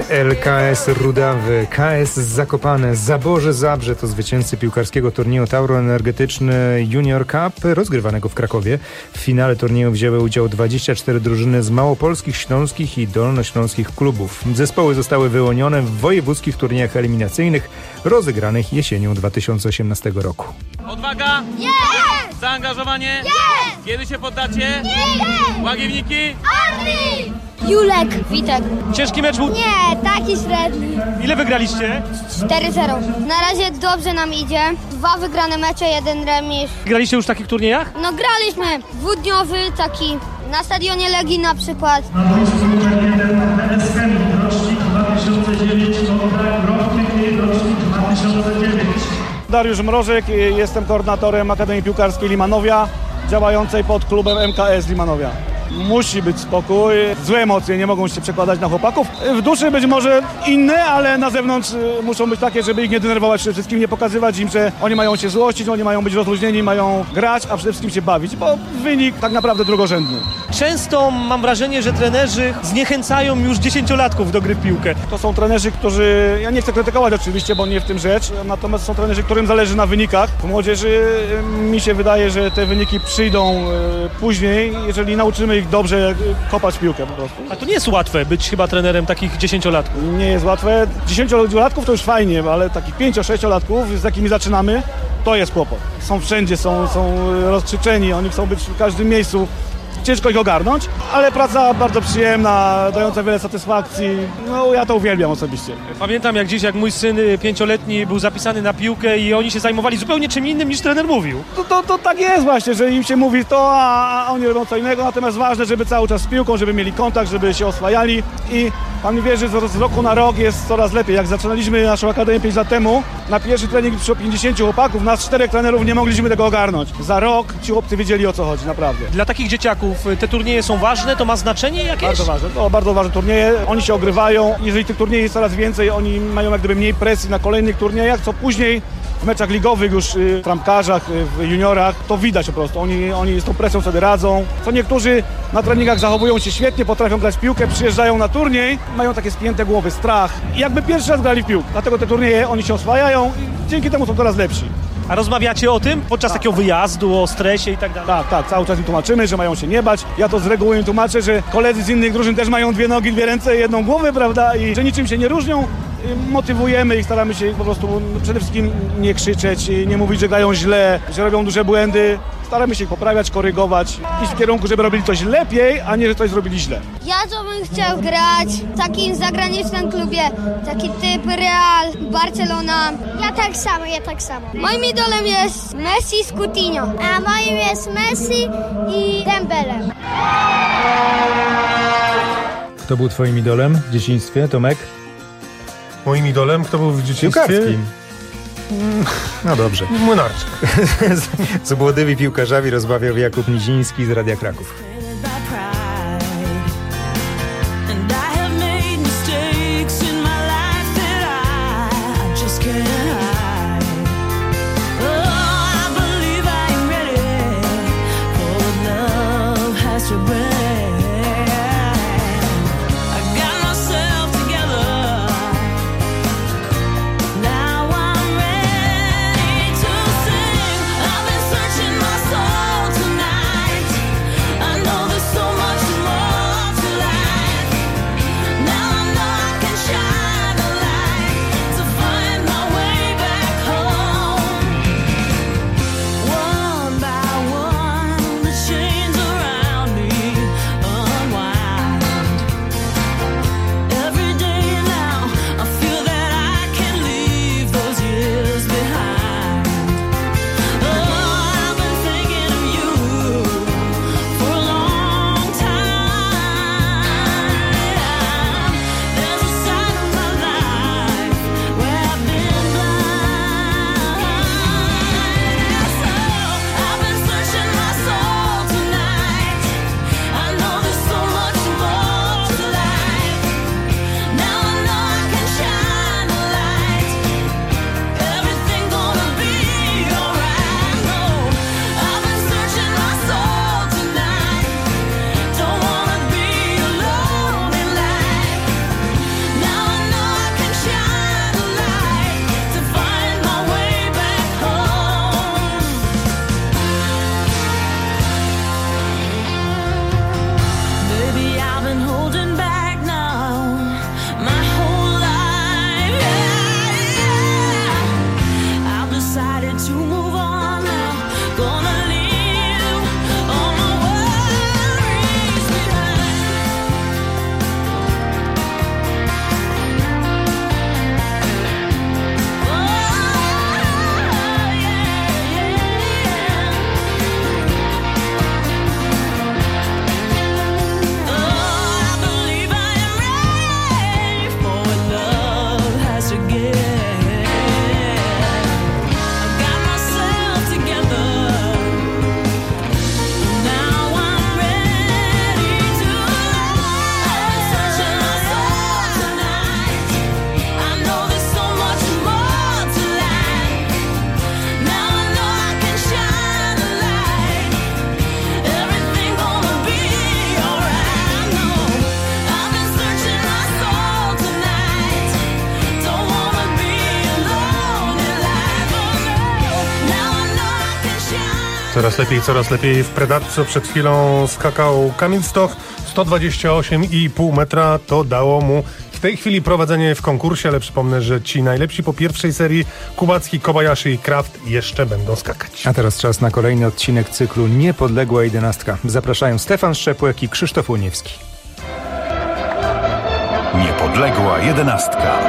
L K S Rudawy, K S Zakopane, Zaborze Zabrze to zwycięzcy piłkarskiego turnieju Tauroenergetyczny Junior Cup rozgrywanego w Krakowie. W finale turnieju wzięły udział dwadzieścia cztery drużyny z małopolskich, śląskich i dolnośląskich klubów. Zespoły zostały wyłonione w wojewódzkich turniejach eliminacyjnych rozegranych jesienią dwa tysiące osiemnastego roku. Odwaga! Jest! Zaangażowanie? Jest! Kiedy się poddacie? Nie! Łagiwniki? Orli! Julek, Witek. Ciężki mecz był? Nie, taki średni. Ile wygraliście? cztery zero. Na razie dobrze nam idzie. Dwa wygrane mecze, jeden remis. Graliście już w takich turniejach? No graliśmy. Dwudniowy taki. Na stadionie Legii na przykład. Dariusz Mrożek, jestem koordynatorem Akademii Piłkarskiej Limanowia, działającej pod klubem M K S Limanowia. Musi być spokój, złe emocje nie mogą się przekładać na chłopaków. W duszy być może inne, ale na zewnątrz muszą być takie, żeby ich nie denerwować, przede wszystkim nie pokazywać im, że oni mają się złościć, oni mają być rozluźnieni, mają grać, a przede wszystkim się bawić, bo wynik tak naprawdę drugorzędny. Często mam wrażenie, że trenerzy zniechęcają już dziesięciolatków do gry w piłkę. To są trenerzy, którzy, ja nie chcę krytykować oczywiście, bo nie w tym rzecz, natomiast są trenerzy, którym zależy na wynikach. W młodzieży mi się wydaje, że te wyniki przyjdą później, jeżeli nauczymy ich dobrze kopać piłkę po prostu. A to nie jest łatwe być chyba trenerem takich dziesięciolatków. Nie jest łatwe. Dziesięciolatków to już fajnie, ale takich pięcio-sześciolatków, z jakimi zaczynamy, to jest kłopot. Są wszędzie, są, są rozkrzyczeni, oni chcą być w każdym miejscu. Ciężko ich ogarnąć, ale praca bardzo przyjemna, dająca wiele satysfakcji. No ja to uwielbiam osobiście. Pamiętam jak dziś, jak mój syn pięcioletni był zapisany na piłkę i oni się zajmowali zupełnie czym innym niż trener mówił. To, to, to tak jest właśnie, że im się mówi to, a, a oni robią co innego, natomiast ważne, żeby cały czas z piłką, żeby mieli kontakt, żeby się oswajali i pan mi wierzy, że z roku na rok jest coraz lepiej. Jak zaczynaliśmy naszą akademię pięć lat temu, na pierwszy trening przyszło pięćdziesięciu chłopaków, nas czterech trenerów nie mogliśmy tego ogarnąć. Za rok ci chłopcy wiedzieli, o co chodzi, naprawdę. Dla takich dzieciaków te turnieje są ważne, to ma znaczenie jakieś? Bardzo ważne, to bardzo ważne turnieje, oni się ogrywają, jeżeli tych turniejów jest coraz więcej, oni mają jak gdyby mniej presji na kolejnych turniejach, co później w meczach ligowych już w trampkarzach, w juniorach, to widać po prostu, oni, oni z tą presją sobie radzą. Co niektórzy na treningach zachowują się świetnie, potrafią grać w piłkę, przyjeżdżają na turniej, mają takie spięte głowy, strach i jakby pierwszy raz grali w piłkę, dlatego te turnieje oni się oswajają i dzięki temu są coraz lepsi. A rozmawiacie o tym podczas tak. takiego wyjazdu, o stresie i tak dalej? Tak, tak, cały czas im tłumaczymy, że mają się nie bać. Ja to z reguły im tłumaczę, że koledzy z innych drużyn też mają dwie nogi, dwie ręce i jedną głowę, prawda, i że niczym się nie różnią. Motywujemy ich, staramy się po prostu przede wszystkim nie krzyczeć, nie mówić, że grają źle, że robią duże błędy. Staramy się ich poprawiać, korygować, iść w kierunku, żeby robili coś lepiej, a nie, że coś zrobili źle. Ja to bym chciał grać w takim zagranicznym klubie, taki typ Real, Barcelona. Ja tak samo, ja tak samo. Moim idolem jest Messi z Coutinho, a moim jest Messi i Dembele. Kto był twoim idolem w dzieciństwie, Tomek? Moim idolem? Kto był w dzieciństwie? Piłkarskim. No dobrze. Młynarczyk. Z młodymi piłkarzami rozmawiał Jakub Niziński z Radia Kraków. Tonight, I Coraz lepiej, coraz lepiej w Predatco. Przed chwilą skakał Kamil Stoch. sto dwadzieścia osiem i pół metra to dało mu w tej chwili prowadzenie w konkursie, ale przypomnę, że ci najlepsi po pierwszej serii, Kubacki, Kobayashi i Kraft, jeszcze będą skakać. A teraz czas na kolejny odcinek cyklu Niepodległa jedenastka. Zapraszają Stefan Szczepłek i Krzysztof Łoniewski. Niepodległa jedenastka.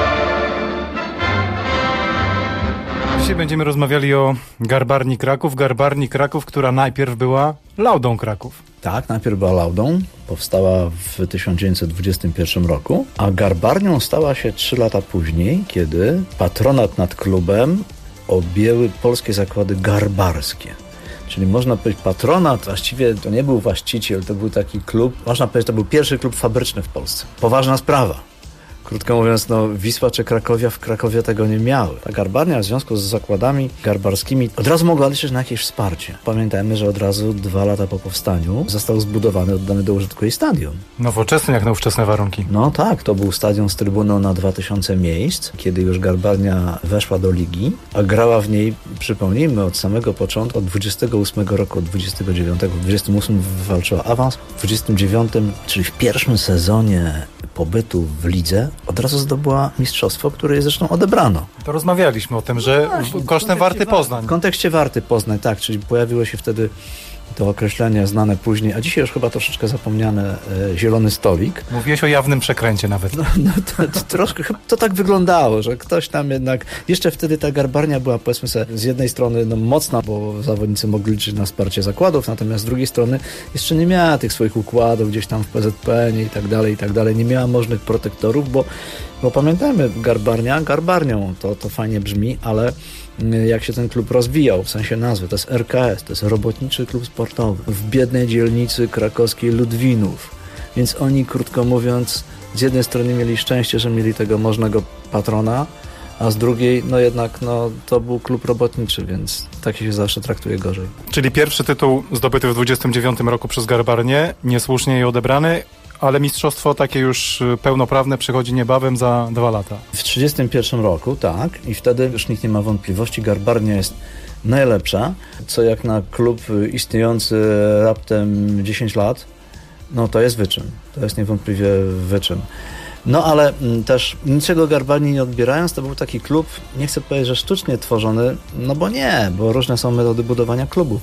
Dzisiaj będziemy rozmawiali o Garbarni Kraków. Garbarni Kraków, która najpierw była Laudą Kraków. Tak, najpierw była Laudą, powstała w tysiąc dziewięćset dwudziestym pierwszym roku, a Garbarnią stała się trzy lata później, kiedy patronat nad klubem objęły polskie zakłady garbarskie. Czyli można powiedzieć patronat, właściwie to nie był właściciel, to był taki klub, można powiedzieć, to był pierwszy klub fabryczny w Polsce. Poważna sprawa. Krótko mówiąc, no Wisła czy Krakowia w Krakowie tego nie miały. Ta Garbarnia w związku z zakładami garbarskimi od razu mogła liczyć na jakieś wsparcie. Pamiętajmy, że od razu dwa lata po powstaniu został zbudowany, oddany do użytku jej stadion. Nowoczesny jak na ówczesne warunki. No tak, to był stadion z trybuną na dwa tysiące miejsc, kiedy już Garbarnia weszła do ligi, a grała w niej, przypomnijmy, od samego początku, od dwudziestego ósmego roku, od dwudziestego dziewiątego. W dwudziestym ósmym wywalczyła awans, w dwudziestym dziewiątym, czyli w pierwszym sezonie pobytu w lidze, od razu zdobyła mistrzostwo, które jej zresztą odebrano. To rozmawialiśmy o tym, że no właśnie, kosztem Warty Poznań. W kontekście Warty Poznań, tak, czyli pojawiło się wtedy to określenie znane później, a dzisiaj już chyba troszeczkę zapomniane, e, zielony stolik. Mówiłeś o jawnym przekręcie nawet. No, no to, to troszkę, to tak wyglądało, że ktoś tam jednak, jeszcze wtedy ta Garbarnia była, powiedzmy sobie, z jednej strony no, mocna, bo zawodnicy mogli liczyć na wsparcie zakładów, natomiast z drugiej strony jeszcze nie miała tych swoich układów gdzieś tam w P Z P N ie i tak dalej, i tak dalej, nie miała możnych protektorów, bo, bo pamiętajmy, Garbarnia, Garbarnią, to, to fajnie brzmi, ale jak się ten klub rozwijał, w sensie nazwy, to jest R K S, to jest Robotniczy Klub Sportowy w biednej dzielnicy krakowskiej Ludwinów, więc oni, krótko mówiąc, z jednej strony mieli szczęście, że mieli tego możnego patrona, a z drugiej, no jednak, no to był klub robotniczy, więc taki się zawsze traktuje gorzej. Czyli pierwszy tytuł zdobyty w dwudziestym dziewiątym roku przez Garbarnię, niesłusznie jej odebrany, ale mistrzostwo takie już pełnoprawne przychodzi niebawem za dwa lata. W trzydziestym pierwszym roku, tak, i wtedy już nikt nie ma wątpliwości, Garbarnia jest najlepsza, co jak na klub istniejący raptem dziesięć lat, no to jest wyczyn, to jest niewątpliwie wyczyn. No ale też niczego Garbarni nie odbierając, to był taki klub, nie chcę powiedzieć, że sztucznie tworzony, no bo nie, bo różne są metody budowania klubów.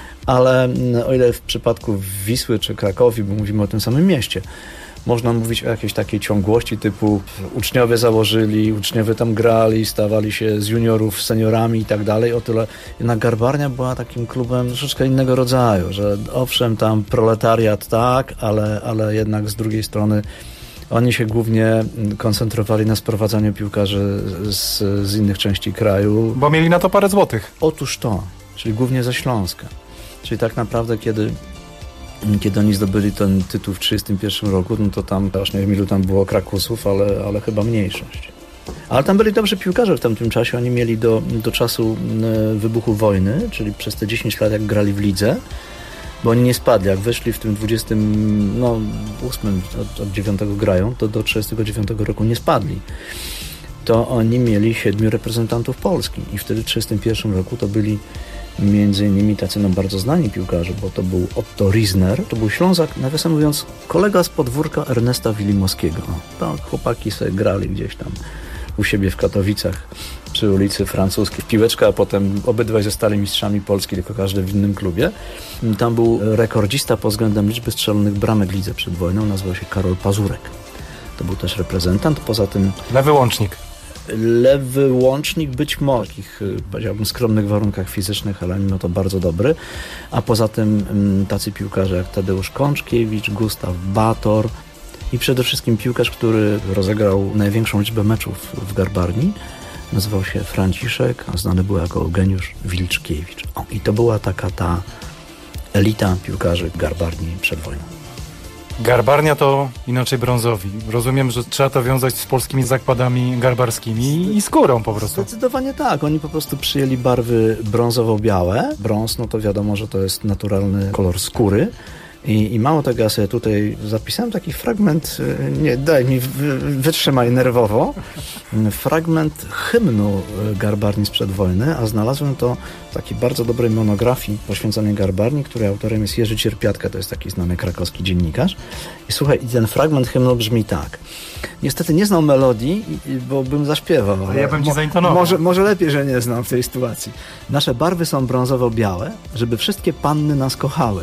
Ale o ile w przypadku Wisły czy Krakowi, bo mówimy o tym samym mieście, można mówić o jakiejś takiej ciągłości typu uczniowie założyli, uczniowie tam grali, stawali się z juniorów seniorami i tak dalej, o tyle jednak Garbarnia była takim klubem troszeczkę innego rodzaju, że owszem tam proletariat tak, ale, ale jednak z drugiej strony oni się głównie koncentrowali na sprowadzaniu piłkarzy z, z innych części kraju. Bo mieli na to parę złotych. Otóż to, czyli głównie ze Śląska. Czyli tak naprawdę, kiedy, kiedy oni zdobyli ten tytuł w trzydziestym pierwszym roku, no to tam, aż nie wiem ilu tam było Krakusów, ale, ale chyba mniejszość. Ale tam byli dobrzy piłkarze w tamtym czasie. Oni mieli do, do czasu wybuchu wojny, czyli przez te dziesięć lat jak grali w lidze, bo oni nie spadli. Jak weszli w tym dwudziestym ósmym, od, od dziewiątego grają, to do trzydziestego dziewiątego roku nie spadli. To oni mieli siedmiu reprezentantów Polski i wtedy w trzydziestym pierwszym roku to byli między innymi tacy no bardzo znani piłkarze, bo to był Otto Riesner, to był Ślązak, nawiasem mówiąc, kolega z podwórka Ernesta Wilimowskiego. Tak, chłopaki sobie grali gdzieś tam u siebie w Katowicach przy ulicy Francuskiej w piłeczkę, a potem obydwaj zostali mistrzami Polski, tylko każdy w innym klubie. Tam był rekordzista pod względem liczby strzelonych bramek w lidze przed wojną, nazywał się Karol Pazurek. To był też reprezentant, poza tym... Lewy łącznik. Lewy łącznik być może w takich, powiedziałbym, skromnych warunkach fizycznych, ale mimo to bardzo dobry. A poza tym tacy piłkarze jak Tadeusz Kączkiewicz, Gustaw Bator i przede wszystkim piłkarz, który rozegrał największą liczbę meczów w Garbarni. Nazywał się Franciszek, a znany był jako Eugeniusz Wilczkiewicz. O, i to była taka ta elita piłkarzy Garbarni przed wojną. Garbarnia to inaczej brązowi. Rozumiem, że trzeba to wiązać z polskimi zakładami garbarskimi i skórą po prostu. Zdecydowanie tak. Oni po prostu przyjęli barwy brązowo-białe. Brąz, no to wiadomo, że to jest naturalny kolor skóry. I, I mało tego, ja sobie tutaj zapisałem taki fragment, nie, daj mi, wytrzymaj nerwowo, fragment hymnu Garbarni sprzed wojny, a znalazłem to w takiej bardzo dobrej monografii poświęconej Garbarni, której autorem jest Jerzy Cierpiatka, to jest taki znany krakowski dziennikarz. I słuchaj, i ten fragment hymnu brzmi tak. Niestety nie znam melodii, bo bym zaśpiewał. Ale ja bym ci zaintonował. Może, może lepiej, że nie znam w tej sytuacji. Nasze barwy są brązowo-białe, żeby wszystkie panny nas kochały.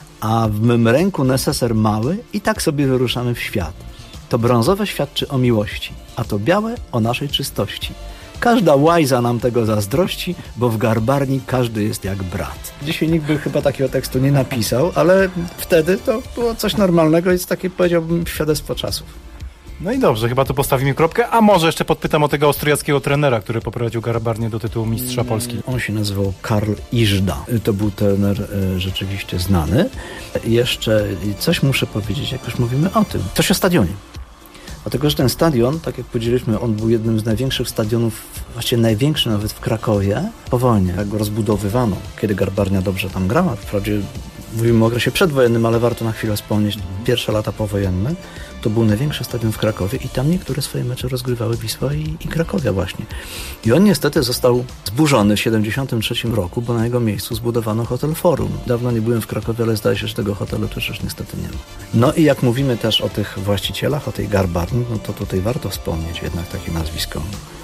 A w mym ręku neseser mały i tak sobie wyruszamy w świat. To brązowe świadczy o miłości, a to białe o naszej czystości. Każda łajza nam tego zazdrości, bo w Garbarni każdy jest jak brat. Dzisiaj nikt by chyba takiego tekstu nie napisał, ale wtedy to było coś normalnego i takie, powiedziałbym, świadectwo czasów. No i dobrze, chyba tu postawimy kropkę, a może jeszcze podpytam o tego austriackiego trenera, który poprowadził Garbarnię do tytułu mistrza Polski. On się nazywał Karl Iżda. To był trener e, rzeczywiście znany. Jeszcze coś muszę powiedzieć, jak już mówimy o tym. Coś o stadionie. Dlatego, że ten stadion, tak jak powiedzieliśmy, on był jednym z największych stadionów, właściwie największy nawet w Krakowie po wojnie, jak go rozbudowywano, kiedy Garbarnia dobrze tam grała. Wprawdzie mówimy o okresie przedwojennym, ale warto na chwilę wspomnieć pierwsze lata powojenne. To był największy stadion w Krakowie i tam niektóre swoje mecze rozgrywały Wisła i, i Krakowia właśnie. I on niestety został zburzony w siedemdziesiątym trzecim roku, bo na jego miejscu zbudowano hotel Forum. Dawno nie byłem w Krakowie, ale zdaje się, że tego hotelu też już niestety nie ma. No i jak mówimy też o tych właścicielach, o tej Garbarni, no to tutaj warto wspomnieć jednak takie nazwisko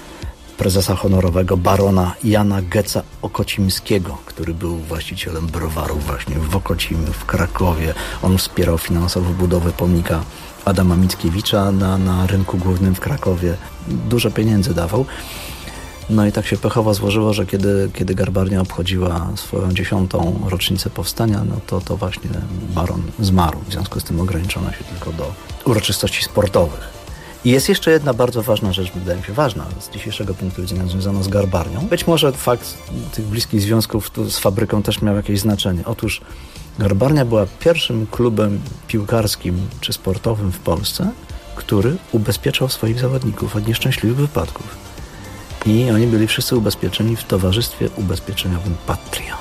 prezesa honorowego barona Jana Geca Okocimskiego, który był właścicielem browarów właśnie w Okocimiu, w Krakowie. On wspierał finansowo budowę pomnika Adama Mickiewicza na, na rynku głównym w Krakowie. Dużo pieniędzy dawał. No i tak się pechowo złożyło, że kiedy, kiedy Garbarnia obchodziła swoją dziesiątą rocznicę powstania, no to, to właśnie baron zmarł. W związku z tym ograniczono się tylko do uroczystości sportowych. I jest jeszcze jedna bardzo ważna rzecz, wydaje mi się ważna z dzisiejszego punktu widzenia, związana z Garbarnią. Być może fakt tych bliskich związków tu z fabryką też miał jakieś znaczenie. Otóż Garbarnia była pierwszym klubem piłkarskim czy sportowym w Polsce, który ubezpieczał swoich zawodników od nieszczęśliwych wypadków. I oni byli wszyscy ubezpieczeni w Towarzystwie Ubezpieczeniowym Patria.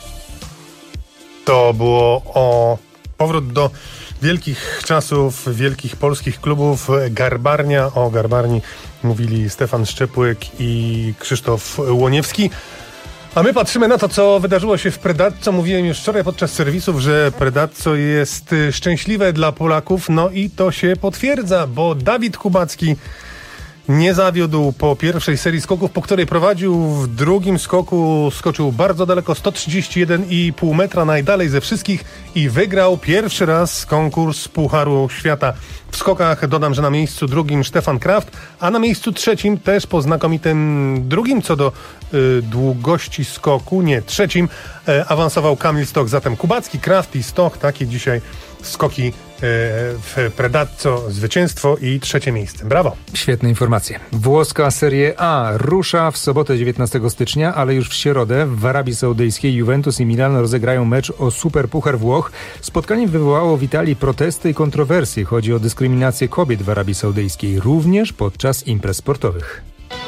To było o powrót do wielkich czasów, wielkich polskich klubów. Garbarnia, o Garbarni mówili Stefan Szczepłyk i Krzysztof Łoniewski. A my patrzymy na to, co wydarzyło się w Predazzo. Mówiłem już wczoraj podczas serwisów, że Predazzo jest szczęśliwe dla Polaków. No i to się potwierdza, bo Dawid Kubacki nie zawiódł po pierwszej serii skoków, po której prowadził. W drugim skoku skoczył bardzo daleko, sto trzydzieści jeden i pół metra, najdalej ze wszystkich i wygrał pierwszy raz konkurs Pucharu Świata. W skokach dodam, że na miejscu drugim Stefan Kraft, a na miejscu trzecim też po znakomitym drugim co do y, długości skoku, nie, trzecim y, awansował Kamil Stoch. Zatem Kubacki, Kraft i Stoch, takie dzisiaj skoki w Predazzo, zwycięstwo i trzecie miejsce. Brawo. Świetne informacje. Włoska Serie A rusza w sobotę dziewiętnastego stycznia, ale już w środę w Arabii Saudyjskiej Juventus i Milan rozegrają mecz o Superpuchar Włoch. Spotkanie wywołało w Italii protesty i kontrowersje. Chodzi o dyskryminację kobiet w Arabii Saudyjskiej, również podczas imprez sportowych.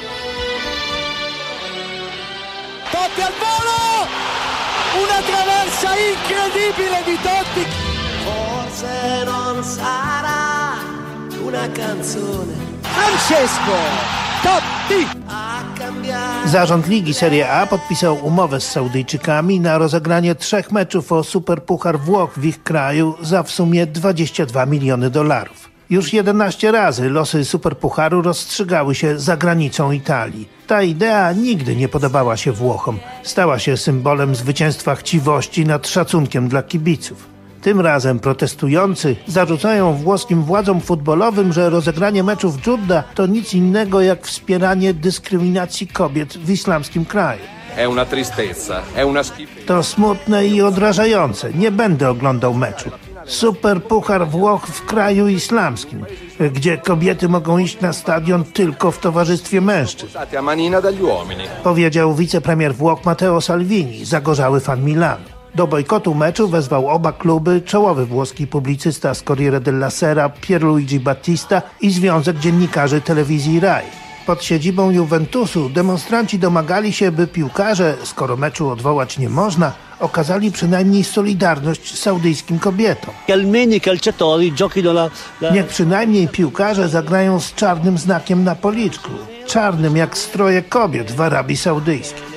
Totti al volo! Una traversa incredibile di Totti! Forse non sarà una canzone. Francesco Totti! Zarząd Ligi Serie A podpisał umowę z Saudyjczykami na rozegranie trzech meczów o Superpuchar Włoch w ich kraju za w sumie dwadzieścia dwa miliony dolarów. Już jedenaście razy losy Superpucharu rozstrzygały się za granicą Italii. Ta idea nigdy nie podobała się Włochom. Stała się symbolem zwycięstwa chciwości nad szacunkiem dla kibiców. Tym razem protestujący zarzucają włoskim władzom futbolowym, że rozegranie meczu w Dżudda to nic innego jak wspieranie dyskryminacji kobiet w islamskim kraju. To smutne i odrażające. Nie będę oglądał meczu. Superpuchar Włoch w kraju islamskim, gdzie kobiety mogą iść na stadion tylko w towarzystwie mężczyzn, powiedział wicepremier Włoch Matteo Salvini, zagorzały fan Milanu. Do bojkotu meczu wezwał oba kluby, czołowy włoski publicysta z Corriere della Sera Pierluigi Battista i Związek Dziennikarzy Telewizji Rai. Pod siedzibą Juventusu demonstranci domagali się, by piłkarze, skoro meczu odwołać nie można, okazali przynajmniej solidarność saudyjskim kobietom. Niech przynajmniej piłkarze zagrają z czarnym znakiem na policzku, czarnym jak stroje kobiet w Arabii Saudyjskiej.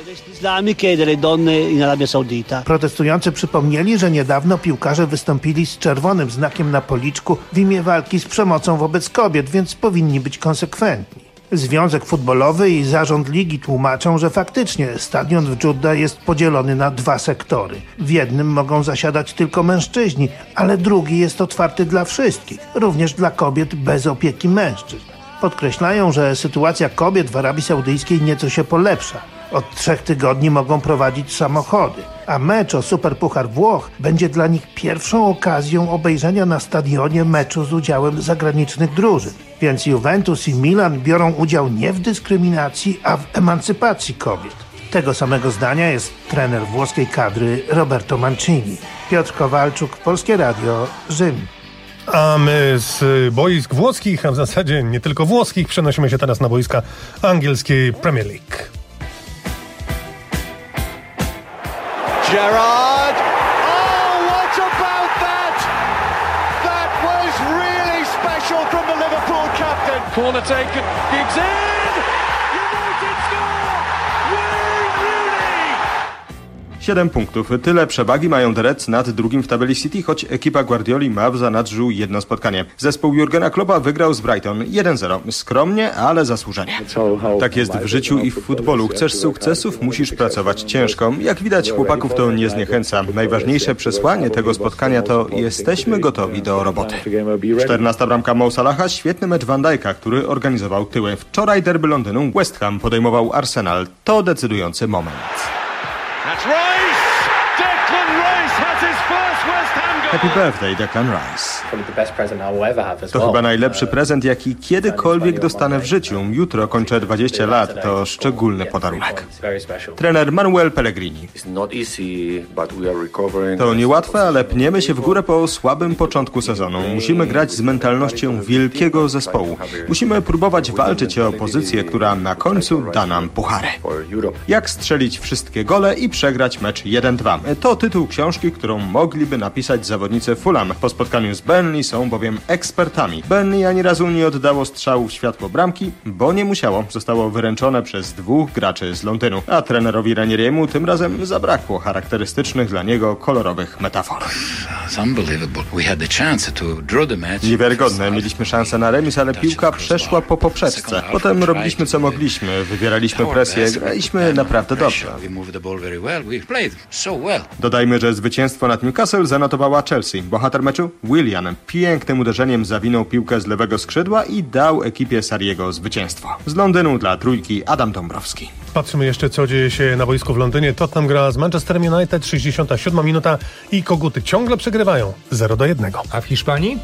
Protestujący przypomnieli, że niedawno piłkarze wystąpili z czerwonym znakiem na policzku w imię walki z przemocą wobec kobiet, więc powinni być konsekwentni. Związek Futbolowy i zarząd ligi tłumaczą, że faktycznie stadion w Dżudda jest podzielony na dwa sektory. W jednym mogą zasiadać tylko mężczyźni, ale drugi jest otwarty dla wszystkich, również dla kobiet bez opieki mężczyzn. Podkreślają, że sytuacja kobiet w Arabii Saudyjskiej nieco się polepsza. Od trzech tygodni mogą prowadzić samochody, a mecz o Superpuchar Włoch będzie dla nich pierwszą okazją obejrzenia na stadionie meczu z udziałem zagranicznych drużyn. Więc Juventus i Milan biorą udział nie w dyskryminacji, a w emancypacji kobiet. Tego samego zdania jest trener włoskiej kadry Roberto Mancini. Piotr Kowalczuk, Polskie Radio, Rzym. A my z boisk włoskich, a w zasadzie nie tylko włoskich, przenosimy się teraz na boiska angielskiej Premier League. Gerrard! Oh, what about that? That was really special from the Liverpool captain. Corner taken, Giggs in! United score! Wayne Rooney! Siedem punktów. Tyle przewagi mają The Reds nad drugim w tabeli City, choć ekipa Guardioli ma w zanadrzu jedno spotkanie. Zespół Jurgena Kloppa wygrał z Brighton jeden zero. Skromnie, ale zasłużenie. Tak jest w życiu i w futbolu. Chcesz sukcesów, musisz pracować ciężko. Jak widać, chłopaków to nie zniechęca. Najważniejsze przesłanie tego spotkania to jesteśmy gotowi do roboty. czternasta bramka Mo Salaha, świetny mecz Van Dijk'a, który organizował tyły. Wczoraj derby Londynu West Ham podejmował Arsenal. To decydujący moment. That's Rice! Declan Rice has his first West Ham goal! Happy birthday, Declan Rice. To chyba najlepszy prezent, jaki kiedykolwiek dostanę w życiu. Jutro kończę dwadzieścia lat. To szczególny podarunek. Trener Manuel Pellegrini. To niełatwe, ale pniemy się w górę po słabym początku sezonu. Musimy grać z mentalnością wielkiego zespołu. Musimy próbować walczyć o pozycję, która na końcu da nam puchary. Jak strzelić wszystkie gole i przegrać mecz jeden dwa. To tytuł książki, którą mogliby napisać zawodnicy Fulham. Po spotkaniu z Burnley są bowiem ekspertami. Burnley ani razu nie oddało strzału w światło bramki, bo nie musiało. Zostało wyręczone przez dwóch graczy z Londynu. A trenerowi Ranieriemu tym razem zabrakło charakterystycznych dla niego kolorowych metafor. Niewiarygodne. Mieliśmy szansę na remis, ale piłka przeszła po poprzeczce. Potem robiliśmy co mogliśmy. Wywieraliśmy presję. Graliśmy naprawdę dobrze. Dodajmy, że zwycięstwo nad Newcastle zanotowała Chelsea. Bohater meczu? Willian. Pięknym uderzeniem zawinął piłkę z lewego skrzydła i dał ekipie Sarriego zwycięstwo. Z Londynu dla trójki Adam Dąbrowski. Patrzymy jeszcze, co dzieje się na boisku w Londynie. Tottenham gra z Manchesterem United, sześćdziesiąta siódma minuta i koguty ciągle przegrywają zero do jednego. A w Hiszpanii?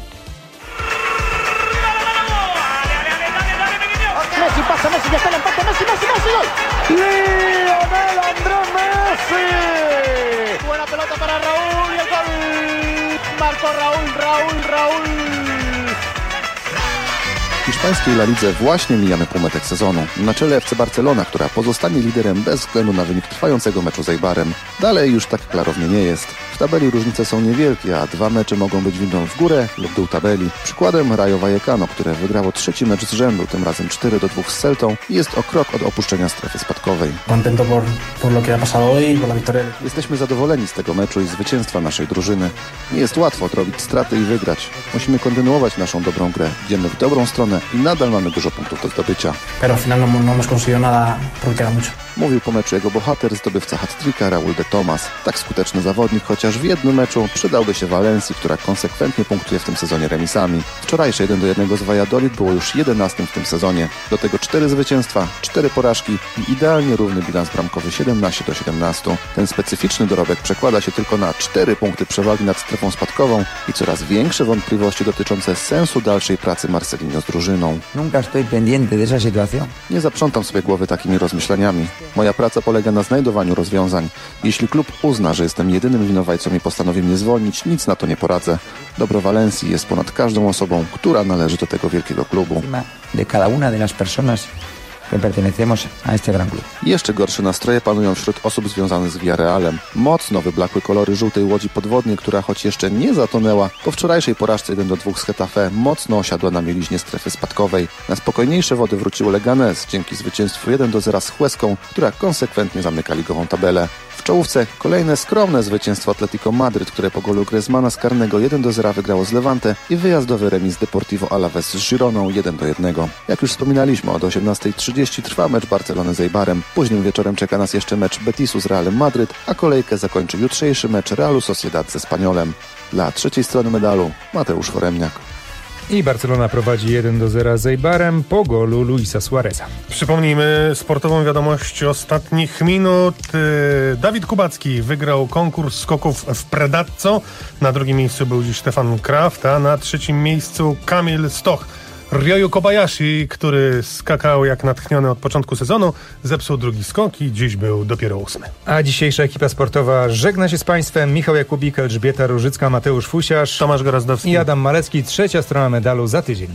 Messi pasa, Messi, ya está el empate, Messi, Messi, Messi, gol! Lionel Andrés Messi! Buena pelota para Raúl y el gol! Marcó Raúl, Raúl, Raúl! W hiszpańskiej La Lidze właśnie mijamy półmetek sezonu. Na czele F C Barcelona, która pozostanie liderem bez względu na wynik trwającego meczu z Eibarem. Dalej już tak klarownie nie jest. W tabeli różnice są niewielkie, a dwa mecze mogą być windą w górę lub dół tabeli. Przykładem Rayo Vallecano, które wygrało trzeci mecz z rzędu, tym razem cztery do dwóch z Celtą i jest o krok od opuszczenia strefy spadkowej. Jesteśmy zadowoleni z tego meczu i zwycięstwa naszej drużyny. Nie jest łatwo odrobić straty i wygrać. Musimy kontynuować naszą dobrą grę. Idziemy w dobrą stronę i nadal mamy dużo punktów do zdobycia. Mówił po meczu jego bohater, zdobywca hat-tricka Raúl de Tomás. Tak skuteczny zawodnik, chociaż w jednym meczu przydałby się Walencji, która konsekwentnie punktuje w tym sezonie remisami. Wczorajsze jeden do jednego z Valladolid było już jedenastym w tym sezonie. Do tego cztery zwycięstwa, cztery porażki i idealnie równy bilans bramkowy siedemnaście do siedemnastu. Ten specyficzny dorobek przekłada się tylko na cztery punkty przewagi nad strefą spadkową i coraz większe wątpliwości dotyczące sensu dalszej pracy Marcelino z drużyną. Nie zaprzątam sobie głowy takimi rozmyślaniami. Moja praca polega na znajdowaniu rozwiązań. Jeśli klub uzna, że jestem jedynym winowajcą i postanowi mnie zwolnić, nic na to nie poradzę. Dobro Walencji jest ponad każdą osobą, która należy do tego wielkiego klubu. que pertenecemos a este gran club. Jeszcze gorsze nastroje panują wśród osób związanych z Villarrealem. Mocno wyblakły kolory żółtej łodzi podwodnej, która choć jeszcze nie zatonęła, po wczorajszej porażce jeden do dwóch z Getafe mocno osiadła na mieliźnie strefy spadkowej. Na spokojniejsze wody wrócił Leganés dzięki zwycięstwu jeden do zera z Hueską, która konsekwentnie zamyka ligową tabelę. W czołówce kolejne skromne zwycięstwo Atletico Madryt, które po golu Griezmana z karnego jeden do zera wygrało z Levante i wyjazdowy remis Deportivo Alavés z Gironą jeden do jednego. Jak już wspominaliśmy, od osiemnastej trzydzieści trwa mecz Barcelony z Eibarem. Późnym wieczorem czeka nas jeszcze mecz Betisu z Realem Madryt, a kolejkę zakończy jutrzejszy mecz Realu Sociedad ze Espanyolem. Dla trzeciej strony medalu Mateusz Foremniak. I Barcelona prowadzi jeden do zera z Eibarem po golu Luisa Suareza. Przypomnijmy sportową wiadomość ostatnich minut. Dawid Kubacki wygrał konkurs skoków w Predazzo. Na drugim miejscu był dziś Stefan Kraft, a na trzecim miejscu Kamil Stoch. Ryoyu Kobayashi, który skakał jak natchniony od początku sezonu, zepsuł drugi skok i dziś był dopiero ósmy. A dzisiejsza ekipa sportowa żegna się z Państwem. Michał Jakubik, Elżbieta Różycka, Mateusz Fusiarz, Tomasz Gorazdowski i Adam Malecki. Trzecia strona medalu za tydzień.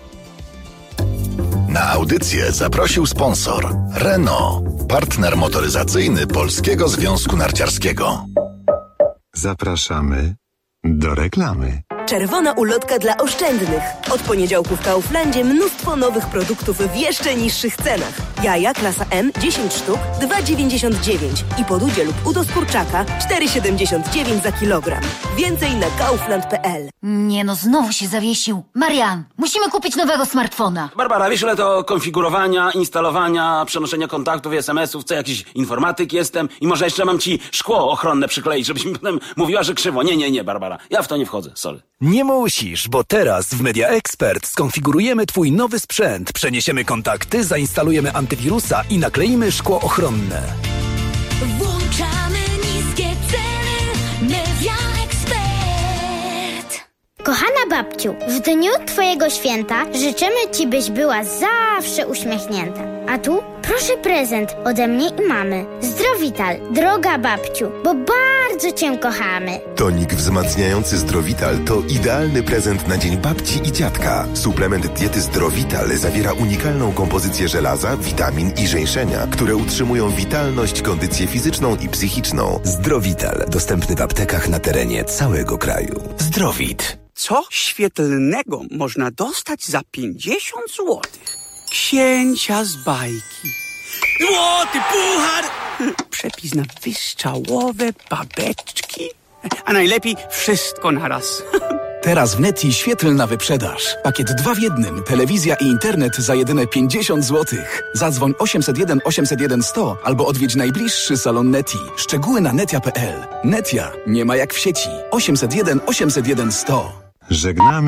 Na audycję zaprosił sponsor Renault, partner motoryzacyjny Polskiego Związku Narciarskiego. Zapraszamy do reklamy. Czerwona ulotka dla oszczędnych. Od poniedziałku w Kauflandzie mnóstwo nowych produktów w jeszcze niższych cenach. Jaja klasa M dziesięć sztuk, dwa dziewięćdziesiąt dziewięć i podudzie lub udo z kurczaka cztery siedemdziesiąt dziewięć za kilogram. Więcej na kaufland kropka p l. Nie no, znowu się zawiesił. Marian, musimy kupić nowego smartfona. Barbara, wiesz ile to konfigurowania, instalowania, przenoszenia kontaktów i es em esów, co jakiś informatyk jestem i może jeszcze mam ci szkło ochronne przykleić, żebyś mi potem mówiła, że krzywo. Nie, nie, nie, Barbara, ja w to nie wchodzę, sorry. Nie musisz, bo teraz w Media Expert skonfigurujemy twój nowy sprzęt, przeniesiemy kontakty, zainstalujemy antywirusa i nakleimy szkło ochronne. Włączamy niskie ceny. Media Expert. Kochana babciu, w dniu twojego święta życzymy ci, byś była zawsze uśmiechnięta. A tu proszę prezent ode mnie i mamy. Zdrowital, droga babciu, bo bardzo cię kochamy. Tonik wzmacniający Zdrowital to idealny prezent na dzień babci i dziadka. Suplement diety Zdrowital zawiera unikalną kompozycję żelaza, witamin i żeńszenia, które utrzymują witalność, kondycję fizyczną i psychiczną. Zdrowital, dostępny w aptekach na terenie całego kraju. Zdrowit. Co świetlnego można dostać za pięćdziesiąt złotych? Księcia z bajki. Złoty puchar! Przepis na wystrzałowe babeczki. A najlepiej wszystko naraz. Teraz w Neti świetlna wyprzedaż. Pakiet dwa w jednym. Telewizja i internet za jedyne pięćdziesiąt złotych. Zadzwoń osiemset jeden osiemset jeden sto albo odwiedź najbliższy salon Neti. Szczegóły na netia kropka p l. Netia nie ma jak w sieci. osiemset jeden osiemset jeden sto. Żegnamy